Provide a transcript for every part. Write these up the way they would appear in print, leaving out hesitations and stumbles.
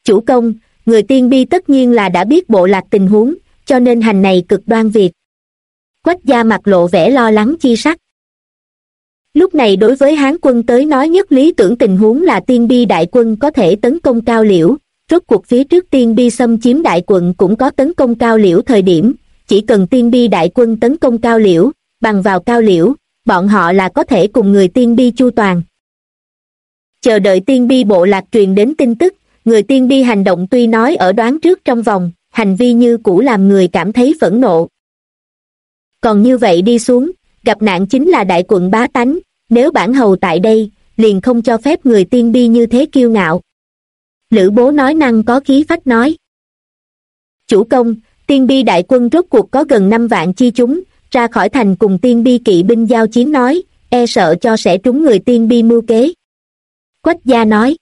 Chủ công, người tiên bi tất nhiên là đã biết bộ lạc tình huống, cho nên hành này cực đoan việc. Quách gia mặt lộ vẻ lo lắng chi sắc. Lúc này đối với Hán quân tới nói nhất lý tưởng tình huống là tiên bi đại quân có thể tấn công Cao Liễu, rốt cuộc phía trước tiên bi xâm chiếm đại quận cũng có tấn công Cao Liễu thời điểm, chỉ cần tiên bi đại quân tấn công Cao Liễu, bằng vào Cao Liễu, bọn họ là có thể cùng người tiên bi chu toàn. Chờ đợi tiên bi bộ lạc truyền đến tin tức, người tiên bi hành động tuy nói ở đoán trước trong vòng, hành vi như cũ làm người cảm thấy phẫn nộ. Còn như vậy đi xuống, gặp nạn chính là đại quận bá tánh, nếu bản hầu tại đây, liền không cho phép người tiên bi như thế kiêu ngạo. Lữ Bố nói năng có khí phách nói. Chủ công, tiên bi đại quân rốt cuộc có gần 5 vạn chi chúng, ra khỏi thành cùng tiên bi kỵ binh giao chiến nói, e sợ cho sẽ trúng người tiên bi mưu kế. Quách gia nói.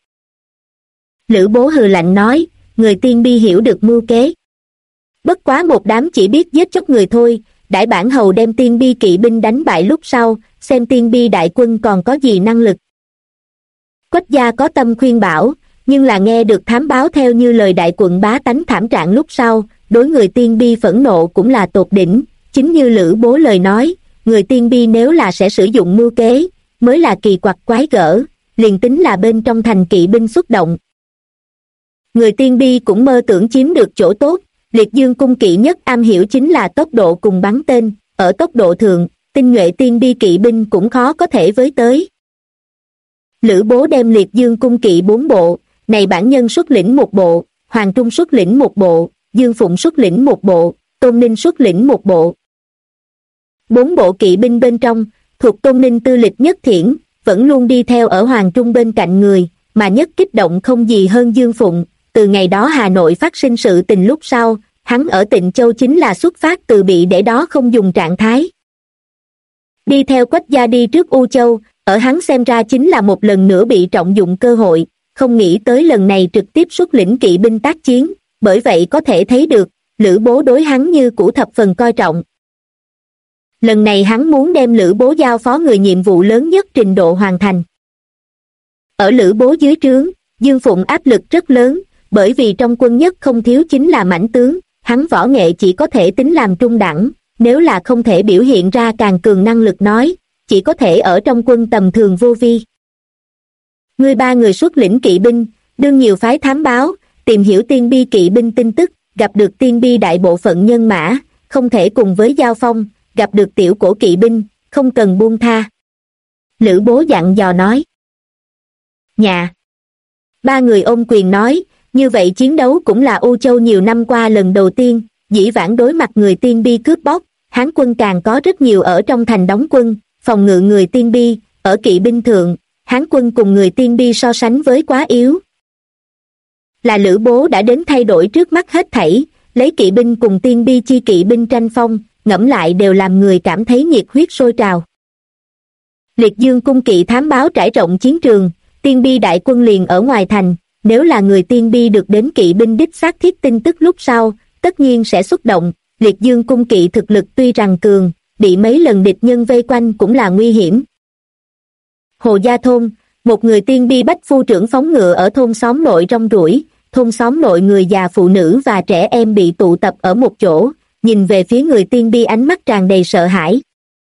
Lữ Bố hừ lạnh nói, người tiên bi hiểu được mưu kế. Bất quá một đám chỉ biết giết chóc người thôi, đãi bản hầu đem tiên bi kỵ binh đánh bại lúc sau, xem tiên bi đại quân còn có gì năng lực. Quách gia có tâm khuyên bảo, nhưng là nghe được thám báo theo như lời đại quận bá tánh thảm trạng lúc sau, đối người tiên bi phẫn nộ cũng là tột đỉnh, chính như Lữ Bố lời nói, người tiên bi nếu là sẽ sử dụng mưu kế, mới là kỳ quặc quái gở, liền tính là bên trong thành kỵ binh xuất động. Người tiên bi cũng mơ tưởng chiếm được chỗ tốt, Liệt Dương cung kỵ nhất am hiểu chính là tốc độ cùng bắn tên, ở tốc độ thượng, tinh nhuệ tiên bi kỵ binh cũng khó có thể với tới. Lữ Bố đem Liệt Dương cung kỵ 4 bộ, này bản nhân xuất lĩnh 1 bộ, Hoàng Trung xuất lĩnh 1 bộ, Dương Phụng xuất lĩnh 1 bộ, Tôn Ninh xuất lĩnh 1 bộ. 4 bộ kỵ binh bên trong, thuộc Tôn Ninh tư lịch nhất thiển, vẫn luôn đi theo ở Hoàng Trung bên cạnh người, mà nhất kích động không gì hơn Dương Phụng. Từ ngày đó Hà Nội phát sinh sự tình lúc sau, hắn ở Tịnh Châu chính là xuất phát từ bị để đó không dùng trạng thái. Đi theo Quách gia đi trước U Châu, ở hắn xem ra chính là một lần nữa bị trọng dụng cơ hội, không nghĩ tới lần này trực tiếp xuất lĩnh kỵ binh tác chiến, bởi vậy có thể thấy được, Lữ Bố đối hắn như cũ thập phần coi trọng. Lần này hắn muốn đem Lữ Bố giao phó người nhiệm vụ lớn nhất trình độ hoàn thành. Ở Lữ Bố dưới trướng, Dương Phụng áp lực rất lớn, bởi vì trong quân nhất không thiếu chính là mãnh tướng, hắn võ nghệ chỉ có thể tính làm trung đẳng, nếu là không thể biểu hiện ra càng cường năng lực nói, chỉ có thể ở trong quân tầm thường vô vi. Ngươi 3 người xuất lĩnh kỵ binh, đương nhiều phái thám báo, tìm hiểu tiên bi kỵ binh tin tức, gặp được tiên bi đại bộ phận nhân mã, không thể cùng với giao phong, gặp được tiểu cổ kỵ binh, không cần buông tha. Lữ Bố dặn dò nói. Nhà. 3 người ôm quyền nói, như vậy chiến đấu cũng là U Châu nhiều năm qua lần đầu tiên, dĩ vãng đối mặt người tiên bi cướp bóc, Hán quân càng có rất nhiều ở trong thành đóng quân, phòng ngự người tiên bi, ở kỵ binh thượng, Hán quân cùng người tiên bi so sánh với quá yếu. Là Lữ Bố đã đến thay đổi trước mắt hết thảy, lấy kỵ binh cùng tiên bi chi kỵ binh tranh phong, ngẫm lại đều làm người cảm thấy nhiệt huyết sôi trào. Liệt Dương cung kỵ thám báo trải rộng chiến trường, tiên bi đại quân liền ở ngoài thành, nếu là người tiên bi được đến kỵ binh đích xác thiết tin tức lúc sau, tất nhiên sẽ xúc động. Liệt Dương cung kỵ thực lực tuy rằng cường, bị mấy lần địch nhân vây quanh cũng là nguy hiểm. Hồ Gia thôn, một người tiên bi bách phu trưởng phóng ngựa ở thôn xóm nội rong ruổi, thôn xóm nội người già phụ nữ và trẻ em bị tụ tập ở một chỗ, nhìn về phía người tiên bi ánh mắt tràn đầy sợ hãi.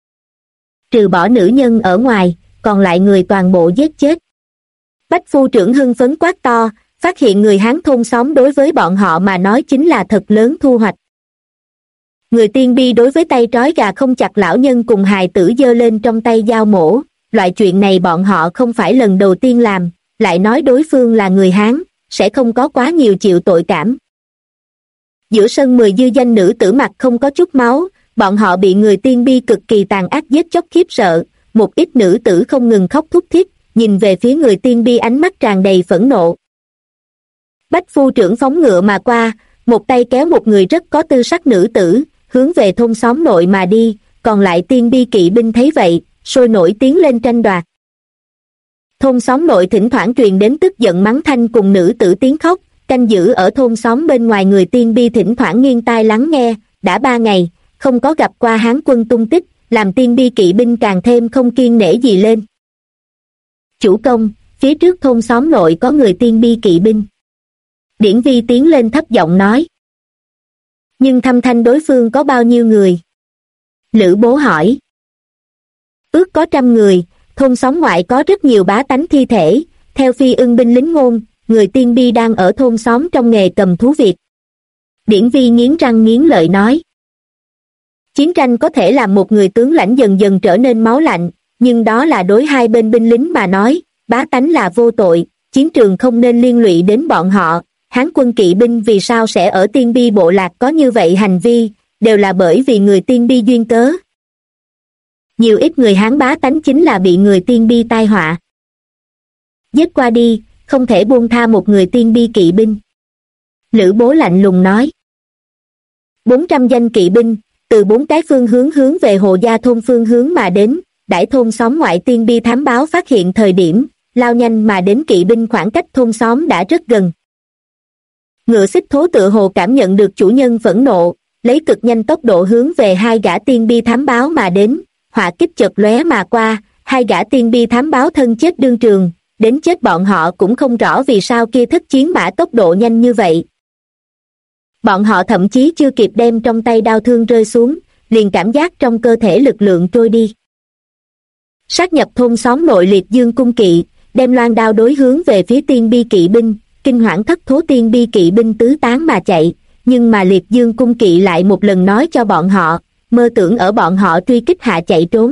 Trừ bỏ nữ nhân ở ngoài, còn lại người toàn bộ giết chết. Bách phu trưởng hưng phấn quát to, phát hiện người Hán thôn xóm đối với bọn họ mà nói chính là thật lớn thu hoạch. Người tiên bi đối với tay trói gà không chặt lão nhân cùng hài tử giơ lên trong tay dao mổ, loại chuyện này bọn họ không phải lần đầu tiên làm, lại nói đối phương là người Hán, sẽ không có quá nhiều chịu tội cảm. Giữa sân 10 dư danh nữ tử mặt không có chút máu, bọn họ bị người tiên bi cực kỳ tàn ác giết chóc khiếp sợ, một ít nữ tử không ngừng khóc thút thít, nhìn về phía người tiên bi ánh mắt tràn đầy phẫn nộ. Bách phu trưởng phóng ngựa mà qua, một tay kéo một người rất có tư sắc nữ tử, hướng về thôn xóm nội mà đi, còn lại tiên bi kỵ binh thấy vậy, sôi nổi tiến lên tranh đoạt. Thôn xóm nội thỉnh thoảng truyền đến tức giận mắng thanh cùng nữ tử tiếng khóc, canh giữ ở thôn xóm bên ngoài người tiên bi thỉnh thoảng nghiêng tai lắng nghe, đã 3 ngày, không có gặp qua Hán quân tung tích, làm tiên bi kỵ binh càng thêm không kiêng nể gì lên. Chủ công, phía trước thôn xóm nội có người tiên bi kỵ binh. Điển Vi tiến lên thấp giọng nói. Nhưng thăm thanh đối phương có bao nhiêu người? Lữ Bố hỏi. Ước có 100 người, thôn xóm ngoại có rất nhiều bá tánh thi thể, theo Phi Ưng binh lính ngôn, người tiên bi đang ở thôn xóm trong nghề cầm thú Việt. Điển Vi nghiến răng nghiến lợi nói. Chiến tranh có thể làm một người tướng lãnh dần dần trở nên máu lạnh, nhưng đó là đối hai bên binh lính mà nói, bá tánh là vô tội, chiến trường không nên liên lụy đến bọn họ. Hán quân kỵ binh vì sao sẽ ở tiên bi bộ lạc có như vậy hành vi, đều là bởi vì người tiên bi duyên cớ. Nhiều ít người Hán bá tánh chính là bị người tiên bi tai họa. Giết qua đi, không thể buông tha một người tiên bi kỵ binh. Lữ Bố lạnh lùng nói. 400 danh kỵ binh, từ 4 cái phương hướng hướng về Hồ Gia thôn phương hướng mà đến, đãi thôn xóm ngoại tiên bi thám báo phát hiện thời điểm, lao nhanh mà đến kỵ binh khoảng cách thôn xóm đã rất gần. Ngựa xích thố tựa hồ cảm nhận được chủ nhân phẫn nộ, lấy cực nhanh tốc độ hướng về hai gã tiên bi thám báo mà đến, hỏa kích chợt lóe mà qua, hai gã tiên bi thám báo thân chết đương trường, đến chết bọn họ cũng không rõ vì sao kia thất chiến mã tốc độ nhanh như vậy. Bọn họ thậm chí chưa kịp đem trong tay đao thương rơi xuống, liền cảm giác trong cơ thể lực lượng trôi đi. Sát nhập thôn xóm nội liệt dương cung kỵ, đem loan đao đối hướng về phía tiên bi kỵ binh, kinh hoảng thất thố tiên bi kỵ binh tứ tán mà chạy, nhưng mà liệt dương cung kỵ lại một lần nói cho bọn họ, mơ tưởng ở bọn họ truy kích hạ chạy trốn.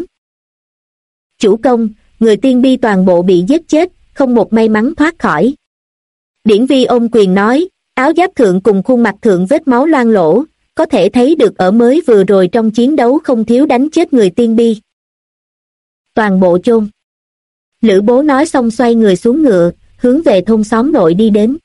Chủ công, người tiên bi toàn bộ bị giết chết, không một may mắn thoát khỏi. Điển Vi ôm quyền nói, áo giáp thượng cùng khuôn mặt thượng vết máu loang lỗ, có thể thấy được ở mới vừa rồi trong chiến đấu không thiếu đánh chết người tiên bi. Toàn bộ chôn. Lữ Bố nói xong xoay người xuống ngựa, hướng về thôn xóm nội đi đến.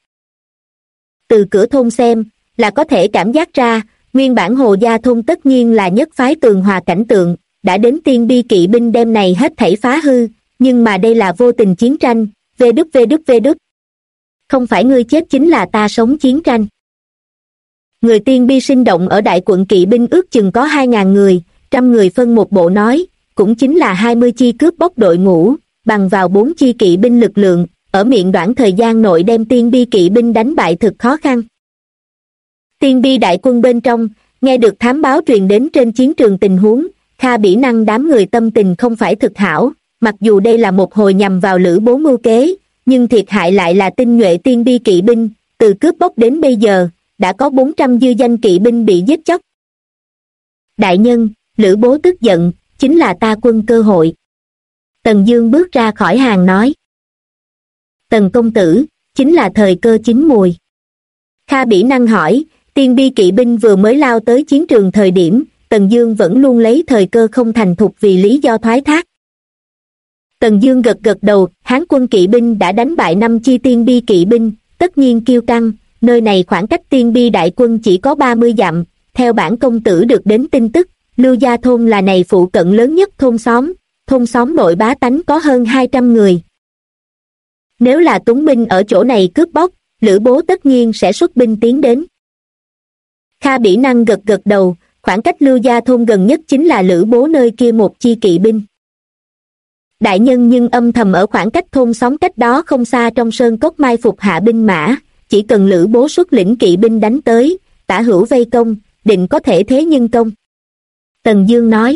Từ cửa thôn xem, là có thể cảm giác ra, nguyên bản Hồ Gia thôn tất nhiên là nhất phái tường hòa cảnh tượng, đã đến tiên bi kỵ binh đem này hết thảy phá hư, nhưng mà đây là vô tình chiến tranh, vê đút. Không phải ngươi chết chính là ta sống chiến tranh. Người tiên bi sinh động ở đại quận kỵ binh ước chừng có 2.000 người, 100 người phân một bộ nói, cũng chính là 20 chi cướp bóc đội ngũ, bằng vào 4 chi kỵ binh lực lượng, ở miệng đoạn thời gian nội đem tiên bi kỵ binh đánh bại thực khó khăn. Tiên bi đại quân bên trong, nghe được thám báo truyền đến trên chiến trường tình huống, Kha Bỉ Năng đám người tâm tình không phải thực hảo, mặc dù đây là một hồi nhằm vào Lữ Bố mưu kế, nhưng thiệt hại lại là tinh nhuệ tiên bi kỵ binh, từ cướp bóc đến bây giờ, đã có 400 dư danh kỵ binh bị giết chóc. Đại nhân, Lữ Bố tức giận, chính là ta quân cơ hội. Tần Dương bước ra khỏi hàng nói. Tần công tử, chính là thời cơ chín mùi. Kha Bỉ Năng hỏi, tiên bi kỵ binh vừa mới lao tới chiến trường thời điểm, Tần Dương vẫn luôn lấy thời cơ không thành thục vì lý do thoái thác. Tần Dương gật gật đầu, Hán quân kỵ binh đã đánh bại 5 chi tiên bi kỵ binh, tất nhiên kiêu căng, nơi này khoảng cách tiên bi đại quân chỉ có 30 dặm, theo bản công tử được đến tin tức, Lưu Gia thôn là này phụ cận lớn nhất thôn xóm nội bá tánh có hơn 200 người. Nếu là Tuấn binh ở chỗ này cướp bóc, Lữ Bố tất nhiên sẽ xuất binh tiến đến. Kha Bỉ Năng gật gật đầu, khoảng cách Lưu Gia thôn gần nhất chính là Lữ Bố nơi kia một chi kỵ binh. Đại nhân nhưng âm thầm ở khoảng cách thôn xóm cách đó không xa trong sơn cốc mai phục hạ binh mã, chỉ cần Lữ Bố xuất lĩnh kỵ binh đánh tới, tả hữu vây công, định có thể thế nhân công. Tần Dương nói.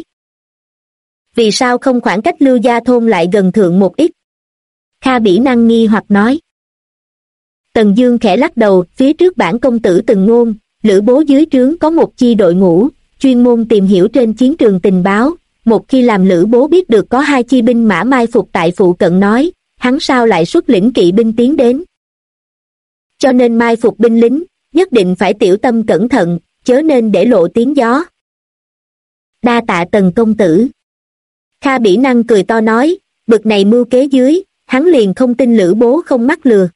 Vì sao không khoảng cách Lưu Gia thôn lại gần thượng một ít? Kha Bỉ Năng nghi hoặc nói. Tần Dương khẽ lắc đầu, phía trước bản công tử từng ngôn, Lữ Bố dưới trướng có một chi đội ngũ, chuyên môn tìm hiểu trên chiến trường tình báo, một khi làm Lữ Bố biết được có 2 chi binh mã mai phục tại phụ cận nói, hắn sao lại xuất lĩnh kỵ binh tiến đến. Cho nên mai phục binh lính, nhất định phải tiểu tâm cẩn thận, chớ nên để lộ tiếng gió. Đa tạ Tần công tử. Kha Bỉ Năng cười to nói, bực này mưu kế dưới, hắn liền không tin Lữ Bố không mắc lừa.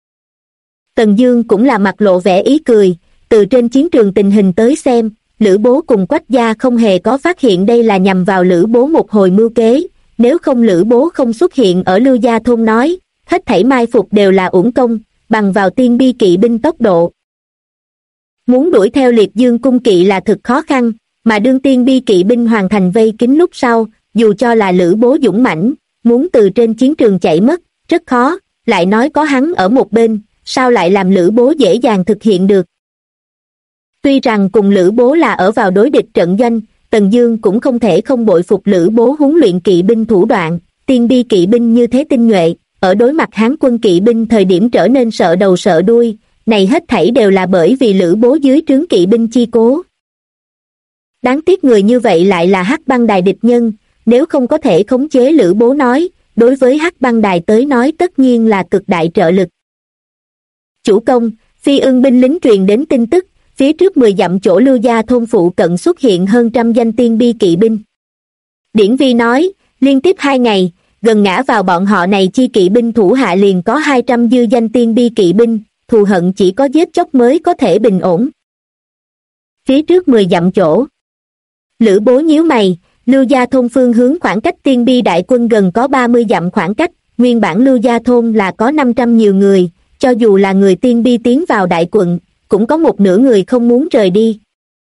Tần Dương cũng là mặt lộ vẻ ý cười, từ trên chiến trường tình hình tới xem, Lữ Bố cùng Quách gia không hề có phát hiện đây là nhằm vào Lữ Bố một hồi mưu kế, nếu không Lữ Bố không xuất hiện ở Lưu Gia thôn nói, hết thảy mai phục đều là uổng công, bằng vào tiên bi kỵ binh tốc độ. Muốn đuổi theo liệt dương cung kỵ là thực khó khăn, mà đương tiên bi kỵ binh hoàn thành vây kín lúc sau, dù cho là Lữ Bố dũng mãnh, muốn từ trên chiến trường chạy mất, rất khó, lại nói có hắn ở một bên, sao lại làm Lữ Bố dễ dàng thực hiện được. Tuy rằng cùng Lữ Bố là ở vào đối địch trận doanh, Tần Dương cũng không thể không bội phục Lữ Bố huấn luyện kỵ binh thủ đoạn, tiên bi kỵ binh như thế tinh nhuệ, ở đối mặt Hán quân kỵ binh thời điểm trở nên sợ đầu sợ đuôi, này hết thảy đều là bởi vì Lữ Bố dưới trướng kỵ binh chi cố. Đáng tiếc người như vậy lại là Hắc Băng Đài địch nhân, nếu không có thể khống chế Lữ Bố nói, đối với Hắc Băng Đài tới nói tất nhiên là cực đại trợ lực. Chủ công, Phi Ưng binh lính truyền đến tin tức, phía trước 10 dặm chỗ Lưu Gia thôn phụ cận xuất hiện hơn trăm danh tiên bi kỵ binh. Điển Vi nói, liên tiếp 2 ngày, gần ngã vào bọn họ này chi kỵ binh thủ hạ liền có 200 dư danh tiên bi kỵ binh, thù hận chỉ có giết chóc mới có thể bình ổn. Phía trước 10 dặm chỗ. Lữ Bố nhíu mày, Lưu Gia thôn phương hướng khoảng cách tiên bi đại quân gần có 30 dặm khoảng cách, nguyên bản Lưu Gia thôn là có 500 nhiều người, cho dù là người tiên bi tiến vào đại quận, cũng có một nửa người không muốn rời đi.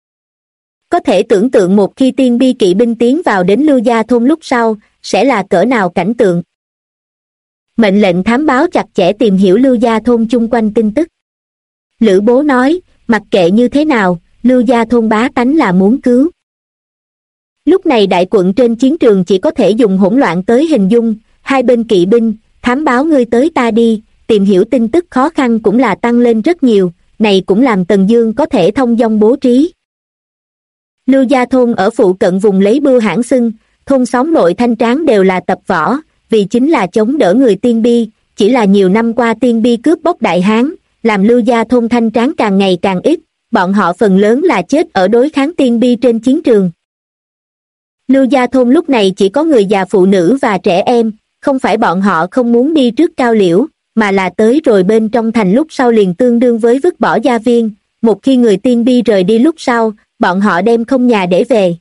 Có thể tưởng tượng một khi tiên bi kỵ binh tiến vào đến Lưu Gia thôn lúc sau, sẽ là cỡ nào cảnh tượng. Mệnh lệnh thám báo chặt chẽ tìm hiểu Lưu Gia thôn chung quanh tin tức. Lữ Bố nói, mặc kệ như thế nào, Lưu Gia thôn bá tánh là muốn cứu. Lúc này đại quận trên chiến trường chỉ có thể dùng hỗn loạn tới hình dung, hai bên kỵ binh, thám báo ngươi tới ta đi, tìm hiểu tin tức khó khăn cũng là tăng lên rất nhiều, này cũng làm Tần Dương có thể thông dong bố trí. Lưu Gia thôn ở phụ cận vùng lấy bưu hãn xưng, thôn xóm nội thanh tráng đều là tập võ, vì chính là chống đỡ người tiên bi, chỉ là nhiều năm qua tiên bi cướp bóc Đại Hán, làm Lưu Gia thôn thanh tráng càng ngày càng ít, bọn họ phần lớn là chết ở đối kháng tiên bi trên chiến trường. Lưu Gia thôn lúc này chỉ có người già phụ nữ và trẻ em, không phải bọn họ không muốn đi trước Cao Liễu, mà là tới rồi bên trong thành lúc sau liền tương đương với vứt bỏ gia viên, một khi người tiên bi rời đi lúc sau, bọn họ đem không nhà để về.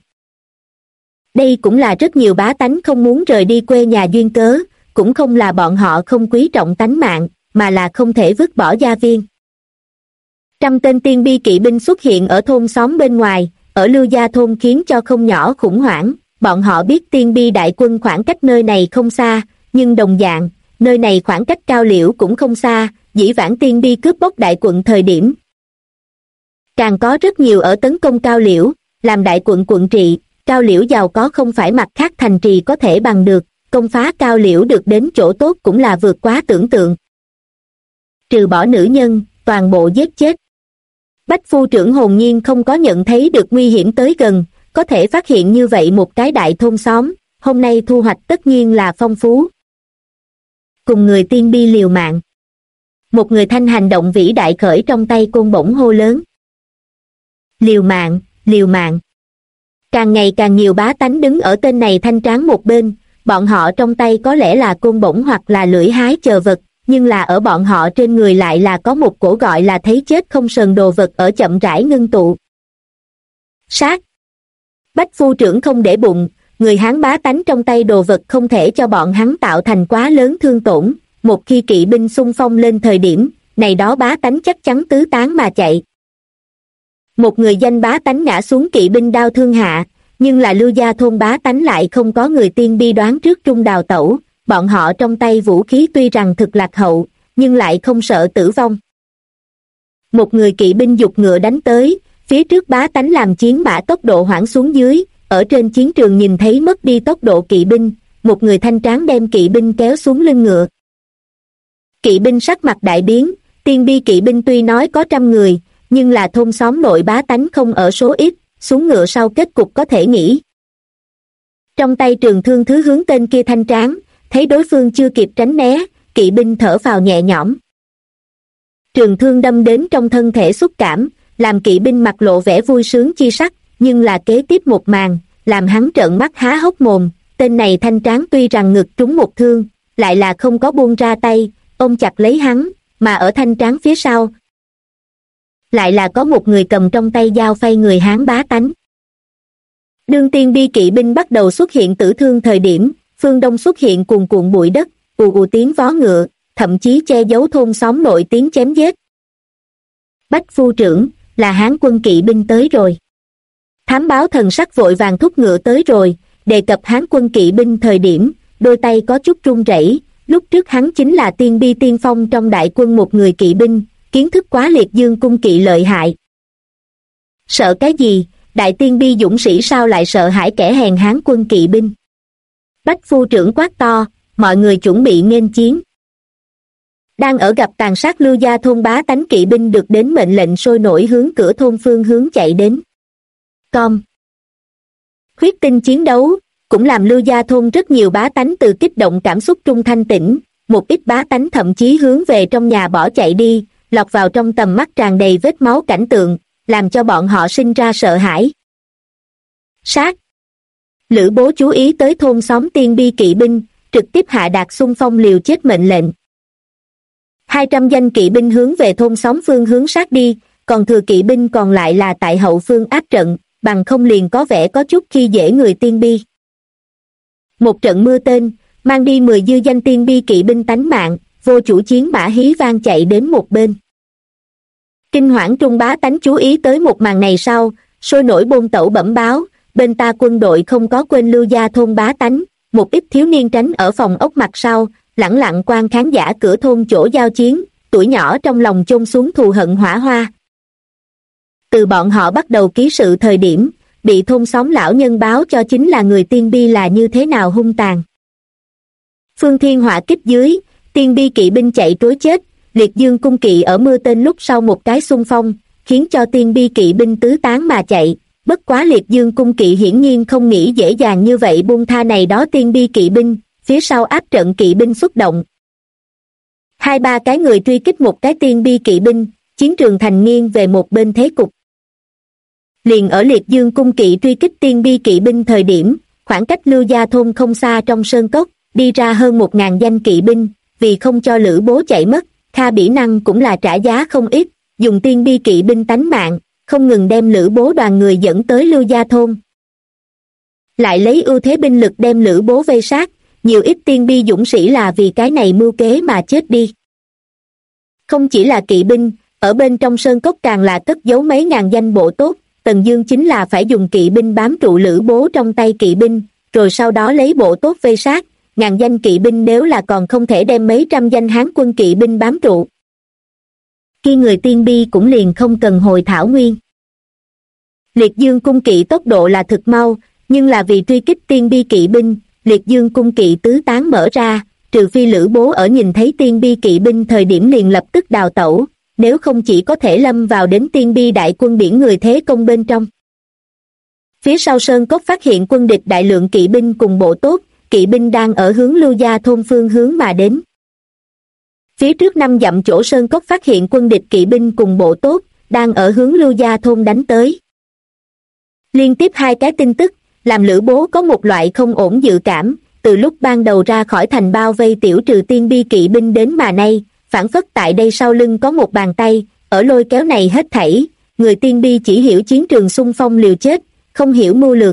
Đây cũng là rất nhiều bá tánh không muốn rời đi quê nhà duyên cớ, cũng không là bọn họ không quý trọng tánh mạng, mà là không thể vứt bỏ gia viên. 100 tên tiên bi kỵ binh xuất hiện ở thôn xóm bên ngoài, ở Lưu Gia thôn khiến cho không nhỏ khủng hoảng, bọn họ biết tiên bi đại quân khoảng cách nơi này không xa, nhưng đồng dạng, nơi này khoảng cách Cao Liễu cũng không xa, dĩ vãng tiên bi cướp bóc đại quận thời điểm. Càng có rất nhiều ở tấn công Cao Liễu, làm đại quận quận trị, Cao Liễu giàu có không phải mặt khác thành trì có thể bằng được, công phá Cao Liễu được đến chỗ tốt cũng là vượt quá tưởng tượng. Trừ bỏ nữ nhân, toàn bộ giết chết. Bách phu trưởng hồn nhiên không có nhận thấy được nguy hiểm tới gần, có thể phát hiện như vậy một cái đại thôn xóm, hôm nay thu hoạch tất nhiên là phong phú. Cùng người tiên bi liều mạng. Một người thanh hành động vĩ đại khởi trong tay côn bổng hô lớn. Liều mạng, liều mạng. Càng ngày càng nhiều bá tánh đứng ở tên này thanh tráng một bên, bọn họ trong tay có lẽ là côn bổng hoặc là lưỡi hái chờ vật, nhưng là ở bọn họ trên người lại là có một cổ gọi là thấy chết không sờn đồ vật ở chậm rãi ngưng tụ. Sát. Bách phu trưởng không để bụng, người Hán bá tánh trong tay đồ vật không thể cho bọn hắn tạo thành quá lớn thương tổn, một khi kỵ binh xung phong lên thời điểm, này đó bá tánh chắc chắn tứ tán mà chạy. Một người danh bá tánh ngã xuống kỵ binh đao thương hạ, nhưng là Lưu Gia thôn bá tánh lại không có người tiên bi đoán trước trung đào tẩu, bọn họ trong tay vũ khí tuy rằng thực lạc hậu, nhưng lại không sợ tử vong. Một người kỵ binh giục ngựa đánh tới, phía trước bá tánh làm chiến mã tốc độ hoãn xuống dưới, ở trên chiến trường nhìn thấy mất đi tốc độ kỵ binh, một người thanh tráng đem kỵ binh kéo xuống lưng ngựa. Kỵ binh sắc mặt đại biến, tiên bi kỵ binh tuy nói có 100 người, nhưng là thôn xóm nội bá tánh không ở số ít, xuống ngựa sau kết cục có thể nghĩ. Trong tay trường thương thứ hướng tên kia thanh tráng, thấy đối phương chưa kịp tránh né, kỵ binh thở phào nhẹ nhõm. Trường thương đâm đến trong thân thể xúc cảm, làm kỵ binh mặt lộ vẻ vui sướng chi sắc, nhưng là kế tiếp một màn, làm hắn trợn mắt há hốc mồm, tên này thanh tráng tuy rằng ngực trúng một thương, lại là không có buông ra tay, ôm chặt lấy hắn, mà ở thanh tráng phía sau. Lại là có một người cầm trong tay dao phay người Hán bá tánh. Đương tiên bi kỵ binh bắt đầu xuất hiện tử thương thời điểm, phương đông xuất hiện cuồn cuộn bụi đất, ù ù tiếng vó ngựa, thậm chí che giấu thôn xóm nội tiếng chém giết. Bách phu trưởng, là Hán quân kỵ binh tới rồi. Thám báo thần sắc vội vàng thúc ngựa tới rồi, đề cập Hán quân kỵ binh thời điểm, đôi tay có chút run rẩy, lúc trước hắn chính là tiên bi tiên phong trong đại quân một người kỵ binh, kiến thức quá liệt dương cung kỵ lợi hại. Sợ cái gì, đại tiên bi dũng sĩ sao lại sợ hãi kẻ hèn hán quân kỵ binh. Bách phu trưởng quát to, mọi người chuẩn bị nghênh chiến. Đang ở gặp tàn sát Lưu Gia thôn bá tánh kỵ binh được đến mệnh lệnh sôi nổi hướng cửa thôn phương hướng chạy đến. Com. Huyết tinh chiến đấu, cũng làm Lưu Gia thôn rất nhiều bá tánh từ kích động cảm xúc trung thanh tĩnh, một ít bá tánh thậm chí hướng về trong nhà bỏ chạy đi, lọt vào trong tầm mắt tràn đầy vết máu cảnh tượng, làm cho bọn họ sinh ra sợ hãi. Sát. Lữ Bố chú ý tới thôn xóm tiên bi kỵ binh, trực tiếp hạ đạt xung phong liều chết mệnh lệnh. 200 danh kỵ binh hướng về thôn xóm phương hướng sát đi, còn thừa kỵ binh còn lại là tại hậu phương áp trận, bằng không liền có vẻ có chút khi dễ người tiên bi. Một trận mưa tên, mang đi 10 dư danh tiên bi kỵ binh tánh mạng, vô chủ chiến mã hí vang chạy đến một bên. Kinh hoảng trung bá tánh chú ý tới một màn này sau, sôi nổi bôn tẩu bẩm báo, bên ta quân đội không có quên Lưu Gia thôn bá tánh, một ít thiếu niên tránh ở phòng ốc mặt sau, lẳng lặng quan khán giả cửa thôn chỗ giao chiến, tuổi nhỏ trong lòng chôn xuống thù hận hỏa hoa. Từ bọn họ bắt đầu ký sự thời điểm, bị thôn xóm lão nhân báo cho chính là người tiên bi là như thế nào hung tàn. Phương thiên hỏa kích dưới, tiên bi kỵ binh chạy trối chết, liệt dương cung kỵ ở mưa tên lúc sau một cái xung phong, khiến cho tiên bi kỵ binh tứ tán mà chạy. Bất quá liệt dương cung kỵ hiển nhiên không nghĩ dễ dàng như vậy buông tha này đó tiên bi kỵ binh, phía sau áp trận kỵ binh xuất động. 2-3 cái người truy kích một cái tiên bi kỵ binh, chiến trường thành nghiêng về một bên thế cục. Liền ở liệt dương cung kỵ truy kích tiên bi kỵ binh thời điểm, khoảng cách Lưu Gia thôn không xa trong sơn cốc, đi ra hơn 1000 danh kỵ binh, vì không cho Lữ Bố chạy mất, Kha Bỉ Năng cũng là trả giá không ít, dùng tiên bi kỵ binh tánh mạng, không ngừng đem Lữ Bố đoàn người dẫn tới Lưu Gia thôn. Lại lấy ưu thế binh lực đem Lữ Bố vây sát, nhiều ít tiên bi dũng sĩ là vì cái này mưu kế mà chết đi. Không chỉ là kỵ binh, ở bên trong sơn cốc càng là cất giấu mấy ngàn danh bộ tốt, Tần Dương chính là phải dùng kỵ binh bám trụ Lữ Bố trong tay kỵ binh, rồi sau đó lấy bộ tốt vây sát, ngàn danh kỵ binh nếu là còn không thể đem mấy trăm danh Hán quân kỵ binh bám trụ. Khi người tiên bi cũng liền không cần hồi thảo nguyên. Liệt dương cung kỵ tốc độ là thực mau, nhưng là vì truy kích tiên bi kỵ binh, liệt dương cung kỵ tứ tán mở ra, trừ phi Lữ Bố ở nhìn thấy tiên bi kỵ binh thời điểm liền lập tức đào tẩu, nếu không chỉ có thể lâm vào đến tiên bi đại quân biển người thế công bên trong. Phía sau sơn cốc phát hiện quân địch đại lượng kỵ binh cùng bộ tốt, kỵ binh đang ở hướng Lưu Gia thôn phương hướng mà đến. Phía trước 5 dặm chỗ sơn cốc phát hiện quân địch kỵ binh cùng bộ tốt, đang ở hướng Lưu Gia thôn đánh tới. Liên tiếp 2 cái tin tức, làm Lữ Bố có một loại không ổn dự cảm, từ lúc ban đầu ra khỏi thành bao vây tiểu trừ tiên bi kỵ binh đến mà nay, phản phất tại đây sau lưng có một bàn tay, ở lôi kéo này hết thảy, người tiên bi chỉ hiểu chiến trường xung phong liều chết, không hiểu mưu lược.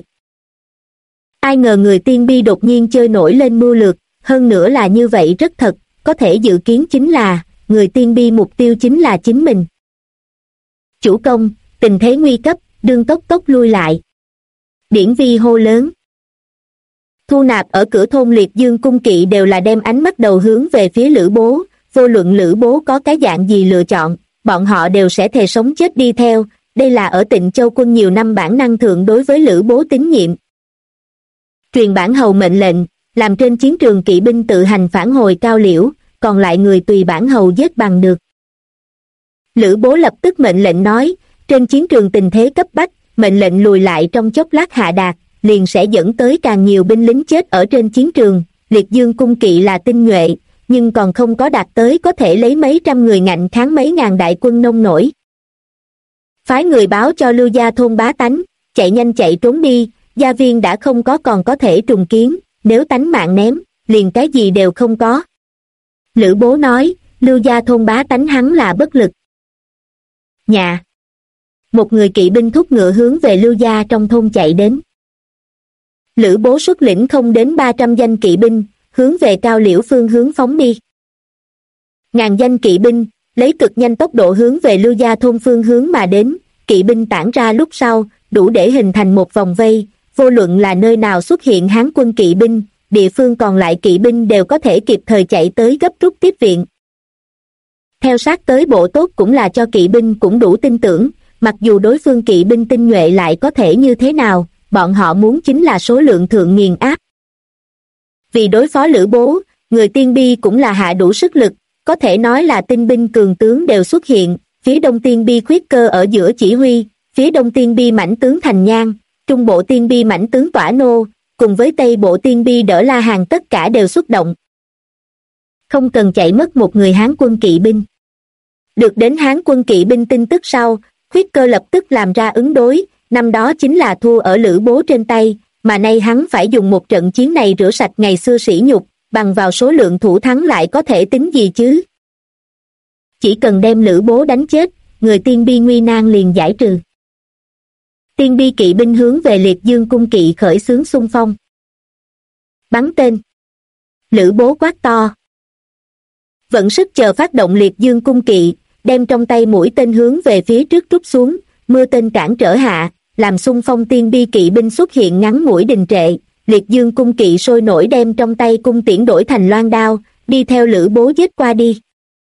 Ai ngờ người tiên bi đột nhiên chơi nổi lên mưu lược, hơn nữa là như vậy rất thật, có thể dự kiến chính là, người tiên bi mục tiêu chính là chính mình. Chủ công, tình thế nguy cấp, đương tốc tốc lui lại. Điển Vi hô lớn. Thu nạp ở cửa thôn liệt dương cung kỵ đều là đem ánh mắt đầu hướng về phía Lữ Bố, vô luận Lữ Bố có cái dạng gì lựa chọn, bọn họ đều sẽ thề sống chết đi theo, đây là ở Tịnh Châu quân nhiều năm bản năng thượng đối với Lữ Bố tín nhiệm. Truyền bản hầu mệnh lệnh, làm trên chiến trường kỵ binh tự hành phản hồi cao liễu, còn lại người tùy bản hầu giết bằng được. Lữ Bố lập tức mệnh lệnh nói, trên chiến trường tình thế cấp bách, mệnh lệnh lùi lại trong chốc lát hạ đạt, liền sẽ dẫn tới càng nhiều binh lính chết ở trên chiến trường. Liệt dương cung kỵ là tinh nhuệ, nhưng còn không có đạt tới có thể lấy mấy trăm người ngạnh kháng mấy ngàn đại quân nông nổi. Phái người báo cho Lưu Gia thôn bá tánh, chạy nhanh chạy trốn đi, gia viên đã không có còn có thể trùng kiến, nếu tánh mạng ném, liền cái gì đều không có. Lữ Bố nói, Lưu Gia thôn bá tánh hắn là bất lực. Nhà. Một người kỵ binh thúc ngựa hướng về Lưu Gia trong thôn chạy đến. Lữ Bố xuất lĩnh không đến 300 danh kỵ binh, hướng về cao liễu phương hướng phóng đi. Ngàn danh kỵ binh, lấy cực nhanh tốc độ hướng về Lưu Gia thôn phương hướng mà đến, kỵ binh tản ra lúc sau, đủ để hình thành một vòng vây, vô luận là nơi nào xuất hiện Hán quân kỵ binh, địa phương còn lại kỵ binh đều có thể kịp thời chạy tới gấp rút tiếp viện. Theo sát tới bộ tốt cũng là cho kỵ binh cũng đủ tin tưởng, mặc dù đối phương kỵ binh tinh nhuệ lại có thể như thế nào, bọn họ muốn chính là số lượng thượng nghiền áp. Vì đối phó Lữ Bố, người Tiên Bi cũng là hạ đủ sức lực, có thể nói là tinh binh cường tướng đều xuất hiện, phía đông Tiên Bi Khuyết Cơ ở giữa chỉ huy, phía đông Tiên Bi mãnh tướng Thành Nhan, trung bộ Tiên Bi mãnh tướng Tỏa Nô, cùng với tây bộ Tiên Bi Đỡ La Hàn tất cả đều xuất động. Không cần chạy mất một người Hán quân kỵ binh. Được đến Hán quân kỵ binh tin tức sau, Khuyết Cơ lập tức làm ra ứng đối, năm đó chính là thua ở Lữ Bố trên tay, mà nay hắn phải dùng một trận chiến này rửa sạch ngày xưa sỉ nhục, bằng vào số lượng thủ thắng lại có thể tính gì chứ. Chỉ cần đem Lữ Bố đánh chết, người Tiên Bi nguy nan liền giải trừ. Tiên Bi kỵ binh hướng về Liệt Dương cung kỵ khởi xướng xung phong. Bắn tên. Lữ Bố quát to. Vận sức chờ phát động Liệt Dương cung kỵ, đem trong tay mũi tên hướng về phía trước rút xuống, mưa tên cản trở hạ, làm xung phong Tiên Bi kỵ binh xuất hiện ngắn ngủi đình trệ. Liệt Dương cung kỵ sôi nổi đem trong tay cung tiễn đổi thành loan đao, đi theo Lữ Bố giết qua đi.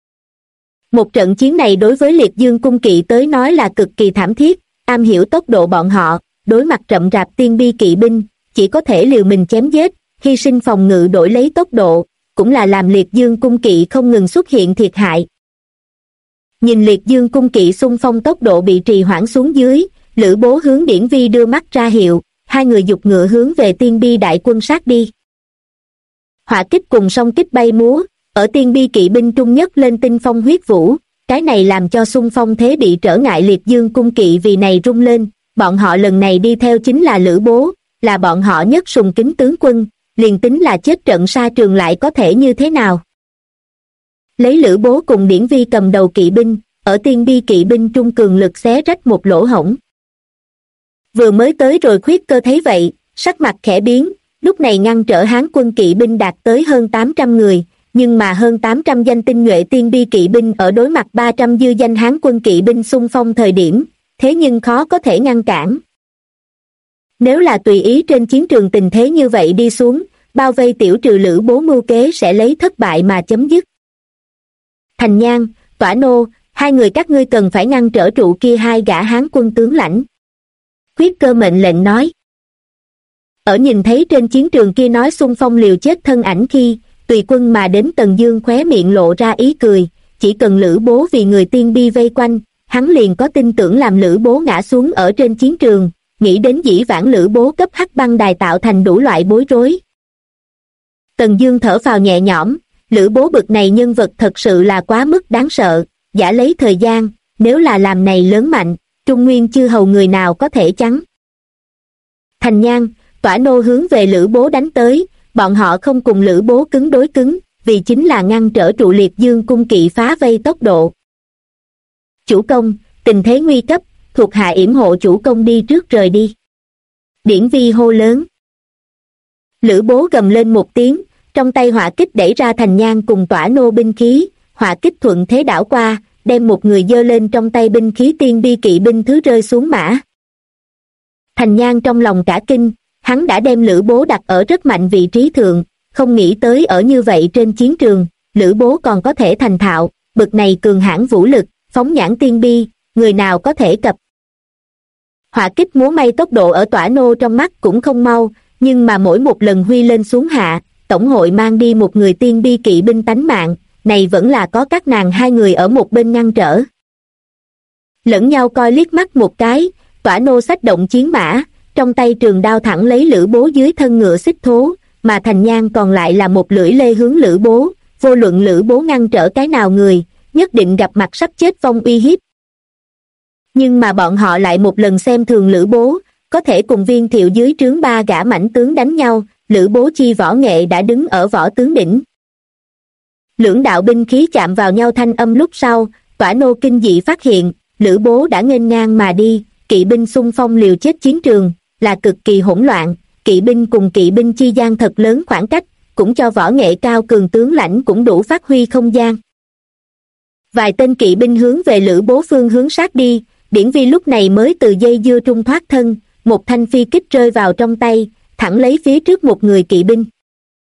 Một trận chiến này đối với Liệt Dương cung kỵ tới nói là cực kỳ thảm thiết, am hiểu tốc độ bọn họ, đối mặt rậm rạp Tiên Bi kỵ binh, chỉ có thể liều mình chém giết, hy sinh phòng ngự đổi lấy tốc độ, cũng là làm Liệt Dương cung kỵ không ngừng xuất hiện thiệt hại. Nhìn Liệt Dương cung kỵ xung phong tốc độ bị trì hoãn xuống dưới, Lữ Bố hướng Điển Vi đưa mắt ra hiệu, hai người giục ngựa hướng về Tiên Bi đại quân sát đi. Hỏa kích cùng song kích bay múa, ở Tiên Bi kỵ binh trung nhất lên tinh phong huyết vũ, cái này làm cho xung phong thế bị trở ngại. Liệt Dương cung kỵ vì này rung lên, bọn họ lần này đi theo chính là Lữ Bố, là bọn họ nhất sùng kính tướng quân, liền tính là chết trận xa trường lại có thể như thế nào. Lấy Lữ Bố cùng Điển Vi cầm đầu kỵ binh, ở Tiên Bi kỵ binh trung cường lực xé rách một lỗ hổng. Vừa mới tới rồi Khuyết Cơ thấy vậy, sắc mặt khẽ biến, lúc này ngăn trở Hán quân kỵ binh đạt tới hơn 800 người, nhưng mà hơn 800 danh tinh nhuệ Tiên Bi kỵ binh ở đối mặt 300 dư danh Hán quân kỵ binh xung phong thời điểm, thế nhưng khó có thể ngăn cản. Nếu là tùy ý trên chiến trường tình thế như vậy đi xuống, bao vây tiểu trừ Lữ Bố mưu kế sẽ lấy thất bại mà chấm dứt. Thành Nhan, Tỏa Nô, hai người các ngươi cần phải ngăn trở trụ kia hai gã Hán quân tướng lãnh. Khuyết Cơ mệnh lệnh nói. Ở nhìn thấy trên chiến trường kia nói xung phong liều chết thân ảnh khi, tùy quân mà đến Tần Dương khóe miệng lộ ra ý cười, chỉ cần Lữ Bố vì người Tiên Bi vây quanh, hắn liền có tin tưởng làm Lữ Bố ngã xuống ở trên chiến trường, nghĩ đến dĩ vãng Lữ Bố cấp Hắc Băng Đài tạo thành đủ loại bối rối. Tần Dương thở phào nhẹ nhõm, Lữ Bố bực này nhân vật thật sự là quá mức đáng sợ, giả lấy thời gian, nếu là làm này lớn mạnh, Trung Nguyên chư hầu người nào có thể chắn. Thành Nhan, Tỏa Nô hướng về Lữ Bố đánh tới, bọn họ không cùng Lữ Bố cứng đối cứng, vì chính là ngăn trở trụ Liệt Dương cung kỵ phá vây tốc độ. Chủ công, tình thế nguy cấp, thuộc hạ yểm hộ chủ công đi trước rời đi. Điển Vi hô lớn. Lữ Bố gầm lên một tiếng, trong tay hỏa kích đẩy ra Thành Nhan cùng Tỏa Nô binh khí, hỏa kích thuận thế đảo qua, đem một người giơ lên trong tay binh khí Tiên Bi kỵ binh thứ rơi xuống mã. Thành Nhan trong lòng cả kinh, hắn đã đem Lữ Bố đặt ở rất mạnh vị trí thượng, không nghĩ tới ở như vậy trên chiến trường, Lữ Bố còn có thể thành thạo, bực này cường hãn vũ lực, phóng nhãn Tiên Bi, người nào có thể cập. Hỏa kích múa may tốc độ ở Tỏa Nô trong mắt cũng không mau, nhưng mà mỗi một lần huy lên xuống hạ, tổng hội mang đi một người Tiên Bi kỵ binh tánh mạng, này vẫn là có các nàng hai người ở một bên ngăn trở. Lẫn nhau coi liếc mắt một cái, Tỏa Nô xách động chiến mã, trong tay trường đao thẳng lấy Lữ Bố dưới thân ngựa xích thố, mà Thành Nhan còn lại là một lưỡi lê hướng Lữ Bố, vô luận Lữ Bố ngăn trở cái nào người, nhất định gặp mặt sắp chết vong uy hiếp. Nhưng mà bọn họ lại một lần xem thường Lữ Bố, có thể cùng Viên Thiệu dưới trướng ba gã mãnh tướng đánh nhau, Lữ Bố chi võ nghệ đã đứng ở võ tướng đỉnh. Lưỡng đạo binh khí chạm vào nhau thanh âm lúc sau, Tỏa Nô kinh dị phát hiện, Lữ Bố đã nghênh ngang mà đi, kỵ binh xung phong liều chết chiến trường, là cực kỳ hỗn loạn, kỵ binh cùng kỵ binh chi gian thật lớn khoảng cách, cũng cho võ nghệ cao cường tướng lãnh cũng đủ phát huy không gian. Vài tên kỵ binh hướng về Lữ Bố phương hướng sát đi, Điển Vi lúc này mới từ dây dưa trung thoát thân, một thanh phi kích rơi vào trong tay, thẳng lấy phía trước một người kỵ binh.